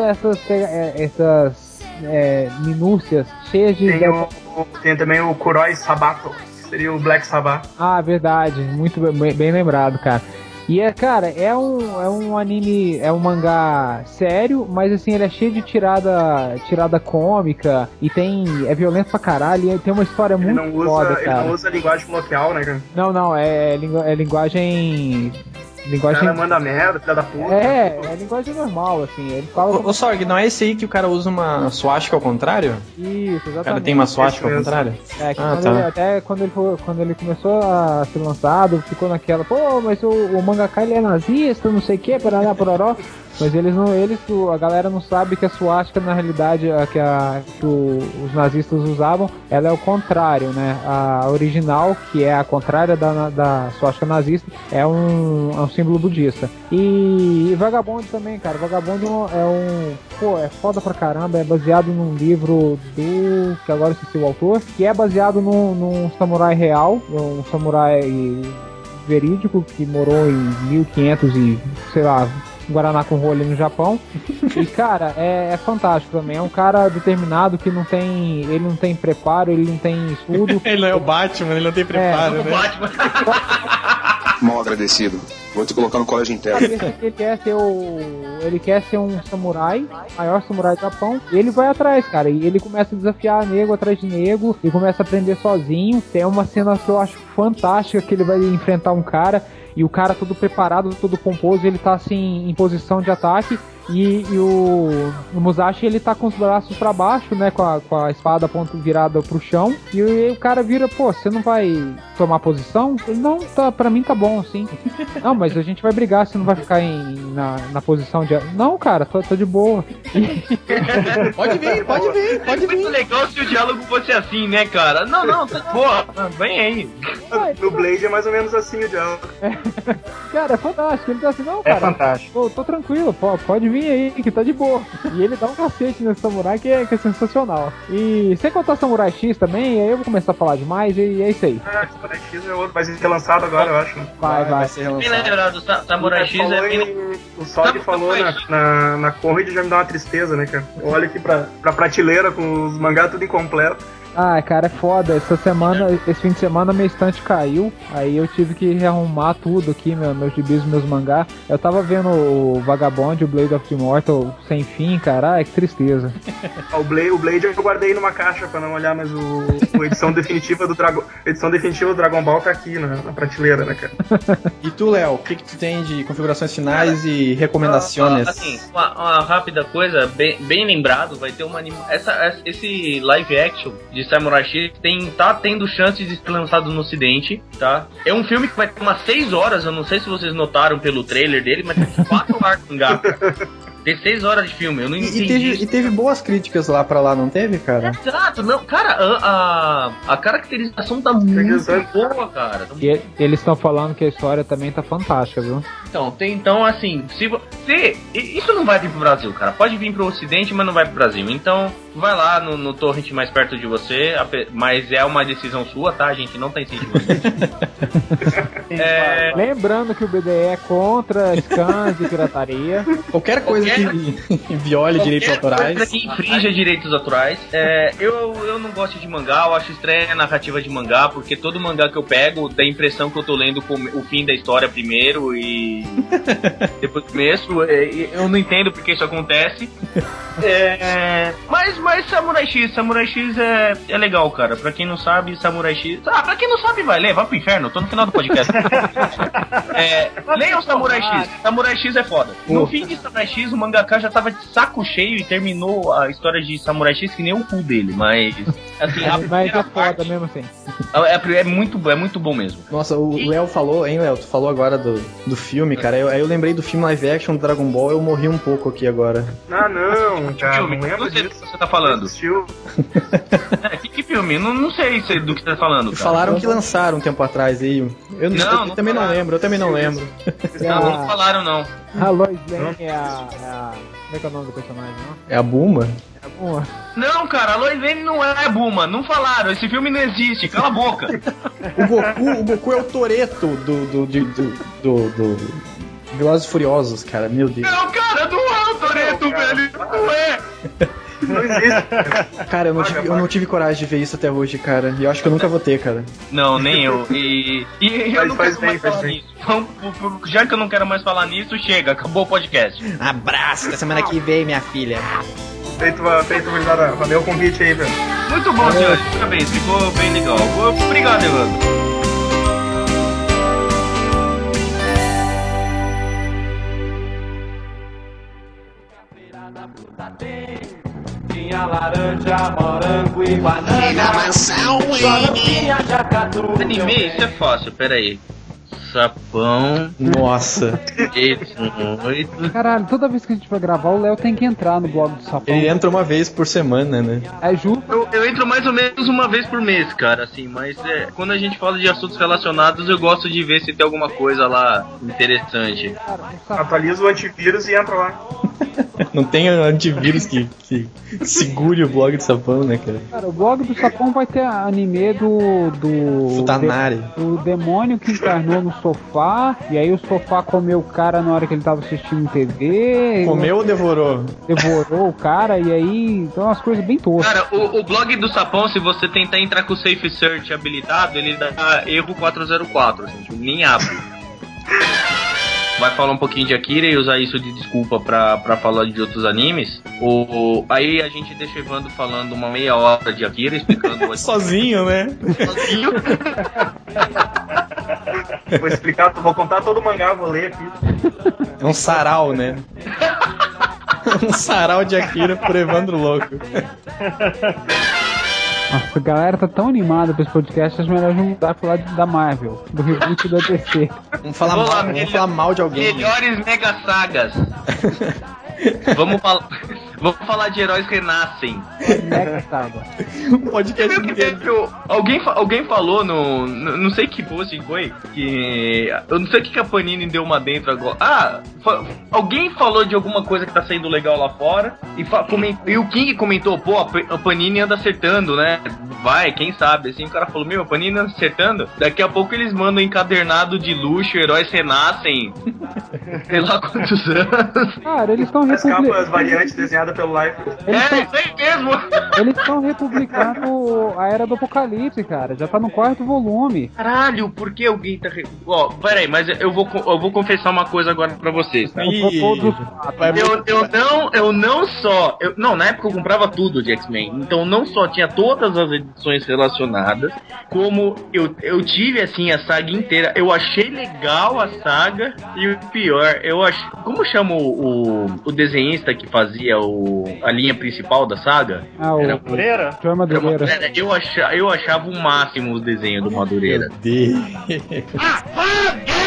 essas minúcias cheias de... Tem também o Kuroi Sabato, que seria o Black Sabbath. Ah, verdade, muito bem lembrado, cara. E cara, é um anime, é um mangá sério, mas assim, ele é cheio de tirada cômica, e é violento pra caralho, e tem uma história muito foda, cara. Ele não usa linguagem coloquial, né, cara? Não, é linguagem... O cara manda merda, filha da puta. É linguagem normal, assim. Ele fala. Ô Sorg, não é esse aí que o cara usa uma swastika ao contrário? Isso, exatamente. O cara tem uma swastika ao contrário? Até quando ele começou a ser lançado, ficou naquela, pô, mas o mangaka ele é nazista, não sei o que, parará, pororó. Mas a galera não sabe que a swastika, na realidade, que os nazistas usavam, ela é o contrário, né? A original, que é a contrária da swastika nazista, é um símbolo budista. E Vagabond também, cara. Vagabond é foda pra caramba, é baseado num livro que agora eu esqueci o autor, que é baseado num samurai real, um samurai verídico que morou em 1500 e, sei lá, Guaraná com rolha no Japão. E, cara, é fantástico também. É um cara determinado que ele não tem preparo, ele não tem estudo. Ele não é o Batman, ele não tem preparo, né? Batman. Mal agradecido. Vou te colocar no colégio interno. Ele quer ser um samurai, maior samurai do Japão. E ele vai atrás, cara. E ele começa a desafiar nego atrás de nego. E começa a aprender sozinho. Tem uma cena que eu acho fantástica, que ele vai enfrentar um cara. E o cara todo preparado, todo pomposo. Ele tá assim, em posição de ataque. E o Musashi, ele tá com os braços pra baixo, né, com a espada ponto virada pro chão, e o cara vira, pô, você não vai tomar posição? Ele, não, tá, pra mim tá bom, assim. Não, mas a gente vai brigar, você não vai ficar na posição de... Não, cara, tô de boa. Pode vir. É muito legal se o diálogo fosse assim, né, cara? Não, porra, vem aí. No Blade é mais ou menos assim o diálogo. Cara, é fantástico, ele tá assim, não, cara, É fantástico. tô tranquilo, pode vir aí, que tá de boa. E ele dá um cacete nesse samurai que é sensacional. E sem contar Samurai X também, aí eu vou começar a falar demais, e é isso aí. Samurai X é outro, vai ser lançado agora, eu acho. Vai. ser Bem relançado. lembrado, Samurai X é bem... O Sog falou na corrida, já me dá uma tristeza, né, cara? Eu olho aqui pra prateleira com os mangás tudo incompleto. Ah, cara, é foda. Esse fim de semana, minha estante caiu. Aí eu tive que rearrumar tudo aqui, meus gibis, meus mangá. Eu tava vendo o Vagabond, o Blade of the Immortal sem fim, cara. Que tristeza. O Blade eu guardei numa caixa pra não olhar, mas a edição definitiva do Dragon Ball tá aqui na prateleira, né, cara? E tu, Léo, o que tu tem de configurações finais e recomendações? Assim, uma rápida coisa, bem lembrado, vai ter uma esse live action de Samurai X tá tendo chance de ser lançado no ocidente, tá? É um filme que vai ter umas 6 horas, eu não sei se vocês notaram pelo trailer dele, mas tem 4 arcos em tem 6 horas de filme, eu não entendi. E teve boas críticas lá pra lá, não teve, cara? Exato, não, cara, a caracterização tá muito boa, cara. E eles estão falando que a história também tá fantástica, viu? Então assim, se isso não vai vir pro Brasil, cara. Pode vir pro ocidente, mas não vai pro Brasil. Então, vai lá no torrent mais perto de você, mas é uma decisão sua, tá? A gente não tá incentivando. Lembrando que o BDE é contra scans e pirataria. Qualquer coisa que viole direitos autorais. Coisa que infrinja direitos autorais. Eu não gosto de mangá, eu acho estranha a narrativa de mangá, porque todo mangá que eu pego dá a impressão que eu tô lendo o fim da história primeiro e depois do começo. Eu não entendo porque isso acontece. Mas Samurai X é legal, cara. Pra quem não sabe, Samurai X... pra quem não sabe, vai pro inferno. Tô no final do podcast. Leiam Samurai X. Samurai X é foda. No fim de Samurai X, o mangaka já tava de saco cheio e terminou a história de Samurai X que nem o cu dele, mas... Assim, mas é foda mesmo assim. É muito bom mesmo. Nossa, o Léo falou, hein, Léo? Tu falou agora do filme, cara. Eu lembrei do filme live action do Dragon Ball, eu morri um pouco aqui agora. Não, cara, não lembro disso. Que você tá falando? Que filme? Não sei do que você tá falando, cara. Falaram que lançaram um tempo atrás aí. Eu também não lembro. Não falaram, não. A Lois Lane é a... Como é que é o nome do personagem, não? É a Bulma? É a Bulma. Não, cara, a Lois Lane não é a Bulma. Não falaram, esse filme não existe. Cala a boca. O Goku é o Toretto do Velozes e Furiosos, cara. Meu Deus. Não, cara, não é o Toretto, velho. Não é. Não existe. Cara, eu não tive coragem de ver isso até hoje, cara. E eu acho que eu nunca vou ter, cara. Não, nem eu. E eu não quero mais falar nisso. Então, já que eu não quero mais falar nisso, chega, acabou o podcast. Abraço, da semana que vem, minha filha. Feito, valeu o convite aí, velho. Muito bom, senhores. Parabéns, ficou bem legal. Obrigado, Evandro. Tinha laranja, morango e banana. E na mansão, Anime, isso é fácil, peraí. Sapão. Nossa. 8. Caralho, toda vez que a gente vai gravar, o Léo tem que entrar no blog do Sapão. Ele entra uma vez por semana, né? É justo. Eu entro mais ou menos uma vez por mês, cara, assim, mas quando a gente fala de assuntos relacionados, eu gosto de ver se tem alguma coisa lá interessante. Atualiza o antivírus e entra lá. Não tem antivírus que segure o blog do Sapão, né, cara? Cara, o blog do Sapão vai ter anime do Futanari. Do demônio que encarnou no sofá, e aí o sofá comeu o cara na hora que ele tava assistindo TV. Comeu ou devorou? Devorou o cara, e aí... Então, umas coisas bem toscas. Cara, o blog do Sapão, se você tentar entrar com o Safe Search habilitado, ele dá erro 404, gente, nem abre. Vai falar um pouquinho de Akira e usar isso de desculpa pra falar de outros animes. Aí a gente deixa o Evandro falando uma meia hora de Akira, explicando... Sozinho, né? Sozinho. Vou contar todo o mangá, vou ler aqui. É um sarau, né? Um sarau de Akira por Evandro Louco. Nossa, a galera tá tão animada pra esse podcast, acho melhor mudar pro lado da Marvel, do reboot da DC. Vamos falar mal de alguém. Melhores mega sagas. Vamos falar de heróis renascem. Mega saga. Um podcast inteiro. Alguém falou não sei que post foi, que eu não sei o que a Panini deu uma dentro agora. Alguém falou de alguma coisa que tá saindo legal lá fora e o King comentou, pô, a Panini anda acertando, né? Vai, quem sabe? Assim, o cara falou, a Panini anda acertando. Daqui a pouco eles mandam encadernado de luxo, heróis renascem. Sei lá quantos anos. Cara, eles estão as capas variantes desenhadas pelo Life. Isso aí mesmo! Eles estão republicando a Era do Apocalipse, cara. Já tá no 4º volume. Caralho, por que alguém tá... Peraí, mas eu vou confessar uma coisa agora pra vocês, tá? Na época eu comprava tudo de X-Men. Então não só tinha todas as edições relacionadas, como eu tive, assim, a saga inteira. Eu achei legal a saga e o pior, como chama o desenhista que fazia a linha principal da saga? Era Madureira? João Madureira. Eu achava o máximo o desenho do Madureira. Meu Deus.